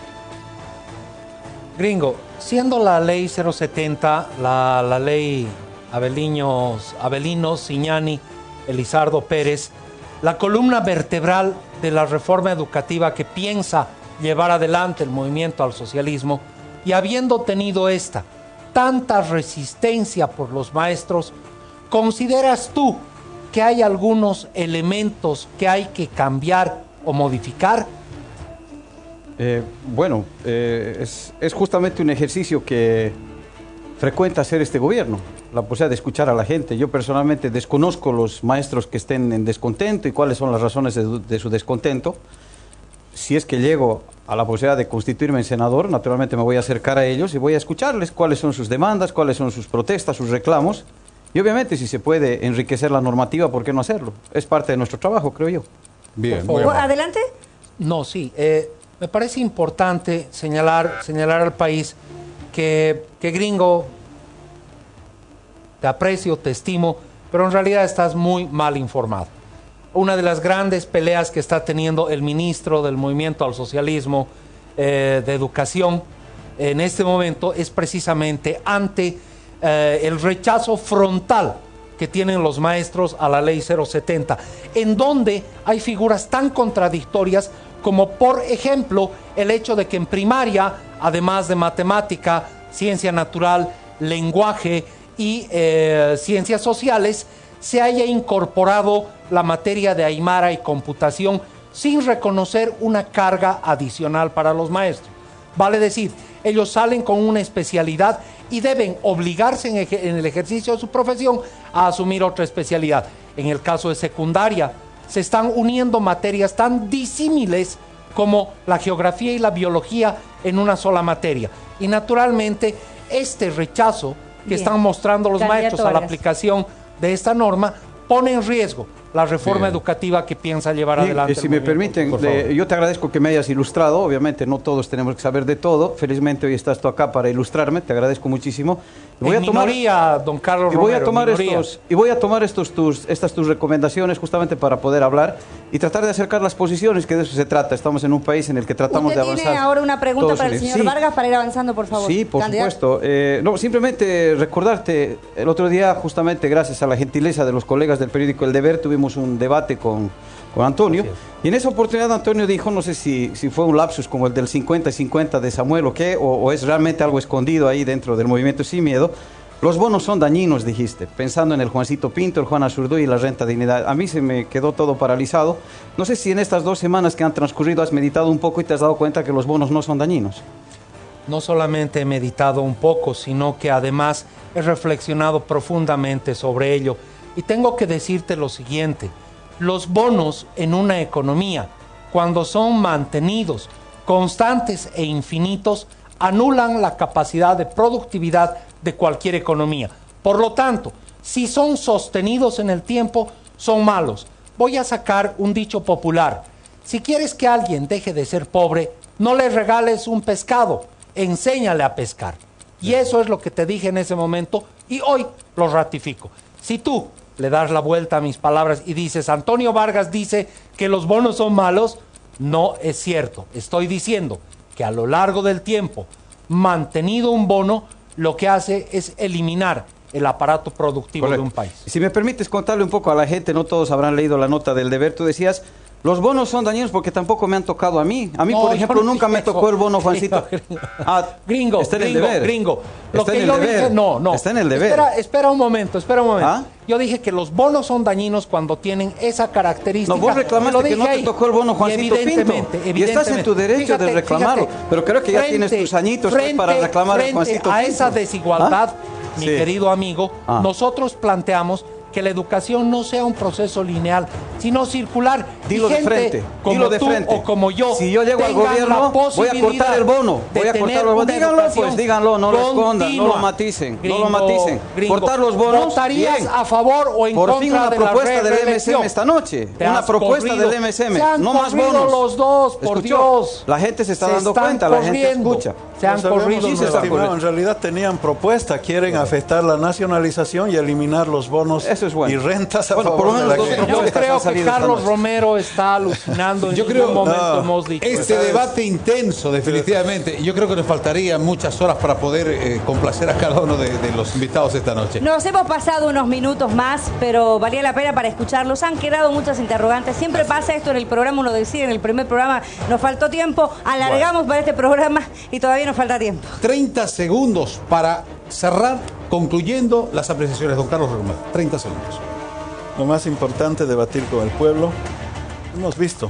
Gringo, siendo la ley cero setenta, la, la ley Avelinos, Avelino, Siñani, Elizardo Pérez, la columna vertebral de la reforma educativa que piensa llevar adelante el movimiento al socialismo y habiendo tenido esta tanta resistencia por los maestros, ¿consideras tú que hay algunos elementos que hay que cambiar o modificar? Eh, bueno, eh, es, es justamente un ejercicio que frecuenta hacer este gobierno, la posibilidad de escuchar a la gente. Yo personalmente desconozco los maestros que estén en descontento y cuáles son las razones de, de su descontento. Si es que llego a la posibilidad de constituirme en senador, naturalmente me voy a acercar a ellos y voy a escucharles cuáles son sus demandas, cuáles son sus protestas, sus reclamos. Y obviamente si se puede enriquecer la normativa, ¿por qué no hacerlo? Es parte de nuestro trabajo, creo yo. Bien. ¿Adelante? No, sí. Eh, me parece importante señalar, señalar al país que, que Gringo, te aprecio, te estimo, pero en realidad estás muy mal informado. Una de las grandes peleas que está teniendo el ministro del Movimiento al Socialismo eh, de Educación en este momento es precisamente ante eh, el rechazo frontal que tienen los maestros a la ley cero setenta, en donde hay figuras tan contradictorias como, por ejemplo, el hecho de que en primaria, además de matemática, ciencia natural, lenguaje y eh, ciencias sociales, se haya incorporado la materia de aymara y computación sin reconocer una carga adicional para los maestros. Vale decir, ellos salen con una especialidad y deben obligarse en, ej- en el ejercicio de su profesión a asumir otra especialidad. En el caso de secundaria, se están uniendo materias tan disímiles como la geografía y la biología en una sola materia. Y naturalmente, este rechazo que Bien. están mostrando los Candidato maestros a la Vargas. aplicación de esta norma pone en riesgo la reforma Bien. educativa que piensa llevar Bien, adelante. eh, si el me movimiento. permiten, Por favor. eh, yo te agradezco que me hayas ilustrado. Obviamente no todos tenemos que saber de todo. Felizmente hoy estás tú acá para ilustrarme. Te agradezco muchísimo. Y En minoría, don Carlos y voy Romero, a tomar minoría. estos y voy a tomar estos tus estas tus recomendaciones justamente para poder hablar y tratar de acercar las posiciones, que de eso se trata. Estamos en un país en el que tratamos Usted de avanzar. tiene ahora una pregunta todos para el unidos. señor Sí. Vargas para ir avanzando, por favor. Sí, por Candidato. supuesto. Eh, no, simplemente recordarte, el otro día, justamente gracias a la gentileza de los colegas del periódico El Deber, tuvimos un debate con, con Antonio, y en esa oportunidad Antonio dijo, no sé si, si fue un lapsus como el del cincuenta y cincuenta de Samuel o qué, o, o es realmente algo escondido ahí dentro del movimiento Sin Miedo. Los bonos son dañinos, dijiste, pensando en el Juancito Pinto, el Juan Azurduy y la renta dignidad. A mí se me quedó todo paralizado. No sé si en estas dos semanas que han transcurrido has meditado un poco y te has dado cuenta que los bonos no son dañinos. No solamente he meditado un poco, sino que además he reflexionado profundamente sobre ello. Y tengo que decirte lo siguiente, los bonos en una economía, cuando son mantenidos, constantes e infinitos, anulan la capacidad de productividad de cualquier economía. Por lo tanto, si son sostenidos en el tiempo, son malos. Voy a sacar un dicho popular. Si quieres que alguien deje de ser pobre, no le regales un pescado, enséñale a pescar. Y eso es lo que te dije en ese momento y hoy lo ratifico. Si tú le das la vuelta a mis palabras y dices, Antonio Vargas dice que los bonos son malos, no es cierto. Estoy diciendo que a lo largo del tiempo, mantenido un bono, lo que hace es eliminar el aparato productivo Correcto. de un país. Si me permites contarle un poco a la gente, no todos habrán leído la nota del Deber, tú decías, los bonos son dañinos porque tampoco me han tocado a mí. A mí, No, por yo ejemplo, no nunca dije me tocó eso. el bono, Juancito. Ah, Gringo, está en el gringo, Deber. gringo. Lo Está que en el yo Deber. dije, no, no. Está en el Deber. Espera, espera un momento, espera un momento. ¿Ah? Yo dije que los bonos son dañinos cuando tienen esa característica. No, vos reclamaste Lo que no dije te ahí. tocó el bono, Juancito Pinto. Evidentemente, Y estás en tu derecho Fíjate, de reclamarlo. fíjate, pero creo que ya frente- tienes tus añitos pues, frente- para reclamar el frente Juancito a Pinto. esa desigualdad, ¿Ah? mi Sí. querido amigo, Ah. nosotros planteamos que la educación no sea un proceso lineal, sino circular. Dilo y de gente frente, como dilo de tú frente. o como yo, Si yo llego al tengan gobierno, la voy a cortar posibilidad el bono. de Voy a tener cortar los bonos. una Díganlo, educación pues, díganlo, no lo escondan, no continua. lo maticen, no lo Gringo, maticen. gringo, Cortar los bonos, ¿votarías bien. a favor o en Por contra fin una de la propuesta del M S reelección? M esta noche. Te Una has propuesta corrido. del M S M. Se han No más corrido bonos. los dos, por ¿Escuchó? Dios. La gente se está Se dando están cuenta, la gente corriendo. escucha. Se han No sabemos, corrido. estimado, nuevamente. en realidad tenían propuesta, quieren afectar la nacionalización y eliminar los bonos Eso Eso es bueno. Y rentas a bueno, favor por lo menos de la dos gente. Yo creo que Carlos Romero está alucinando. En Yo creo ningún momento no, hemos dicho este eso. debate intenso, definitivamente. Yo creo que nos faltaría muchas horas para poder eh, complacer a cada uno de, de los invitados esta noche. Nos hemos pasado unos minutos más, pero valía la pena para escucharlos. Han quedado muchas interrogantes. Siempre pasa esto en el programa, uno decide en el primer programa, nos faltó tiempo, alargamos bueno. para este programa y todavía nos falta tiempo. treinta segundos para cerrar, concluyendo las apreciaciones, don Carlos Romero. treinta segundos. Lo más importante, debatir con el pueblo. Hemos visto.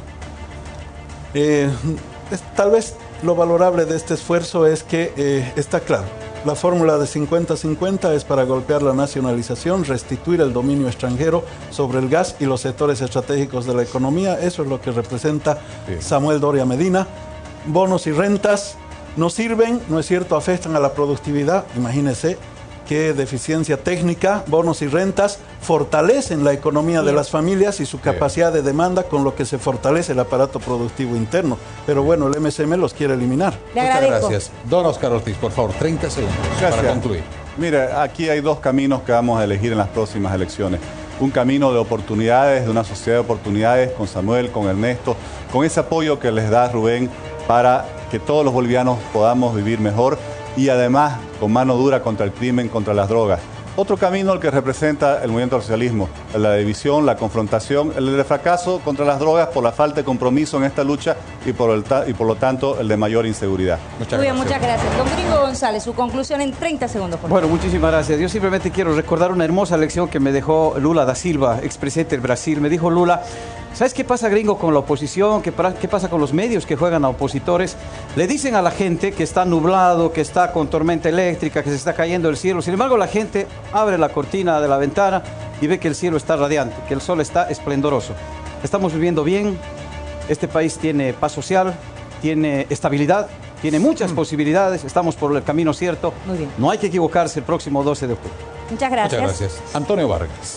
Eh, es, tal vez lo valorable de este esfuerzo es que eh, está claro. La fórmula de cincuenta cincuenta es para golpear la nacionalización, restituir el dominio extranjero sobre el gas y los sectores estratégicos de la economía. Eso es lo que representa sí. Samuel Doria Medina. Bonos y rentas no sirven, no es cierto, afectan a la productividad. Imagínense qué deficiencia técnica. Bonos y rentas fortalecen la economía de las familias y su capacidad de demanda, con lo que se fortalece el aparato productivo interno. Pero bueno, el M S M los quiere eliminar. Le Muchas agradezco. gracias. Don Oscar Ortiz, por favor, treinta segundos Gracias. para concluir. Mira, aquí hay dos caminos que vamos a elegir en las próximas elecciones. Un camino de oportunidades, de una sociedad de oportunidades, con Samuel, con Ernesto, con ese apoyo que les da Rubén para que todos los bolivianos podamos vivir mejor y además con mano dura contra el crimen, contra las drogas. Otro camino, el que representa el movimiento al socialismo, la división, la confrontación, el de fracaso contra las drogas por la falta de compromiso en esta lucha y por, el y por lo tanto el de mayor inseguridad. Muchas Muy bien, gracias. Muchas gracias. Don Gringo González, su conclusión en treinta segundos, por favor. Bueno, muchísimas gracias. Yo simplemente quiero recordar una hermosa lección que me dejó Lula da Silva, expresidente del Brasil. Me dijo Lula, ¿sabes qué pasa, gringo, con la oposición? ¿Qué, ¿Qué pasa con los medios que juegan a opositores? Le dicen a la gente que está nublado, que está con tormenta eléctrica, que se está cayendo el cielo. Sin embargo, la gente abre la cortina de la ventana y ve que el cielo está radiante, que el sol está esplendoroso. Estamos viviendo bien, este país tiene paz social, tiene estabilidad, tiene muchas mm. posibilidades, estamos por el camino cierto. Muy bien. No hay que equivocarse el próximo doce de octubre. Muchas gracias. Muchas gracias. Antonio Vargas.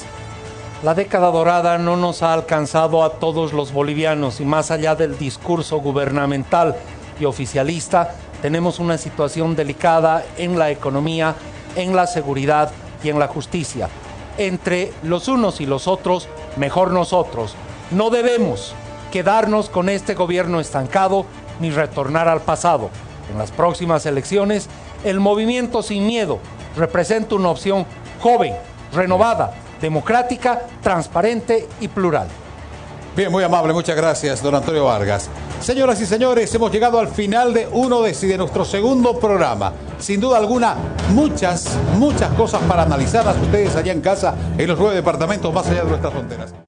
La década dorada no nos ha alcanzado a todos los bolivianos y más allá del discurso gubernamental y oficialista, tenemos una situación delicada en la economía, en la seguridad y en la justicia. Entre los unos y los otros, mejor nosotros. No debemos quedarnos con este gobierno estancado ni retornar al pasado. En las próximas elecciones, el Movimiento Sin Miedo representa una opción joven, renovada, democrática, transparente y plural. Bien, muy amable, muchas gracias, don Antonio Vargas. Señoras y señores, hemos llegado al final de Uno Decide, nuestro segundo programa. Sin duda alguna, muchas, muchas cosas para analizarlas ustedes allá en casa, en los nueve departamentos más allá de nuestras fronteras.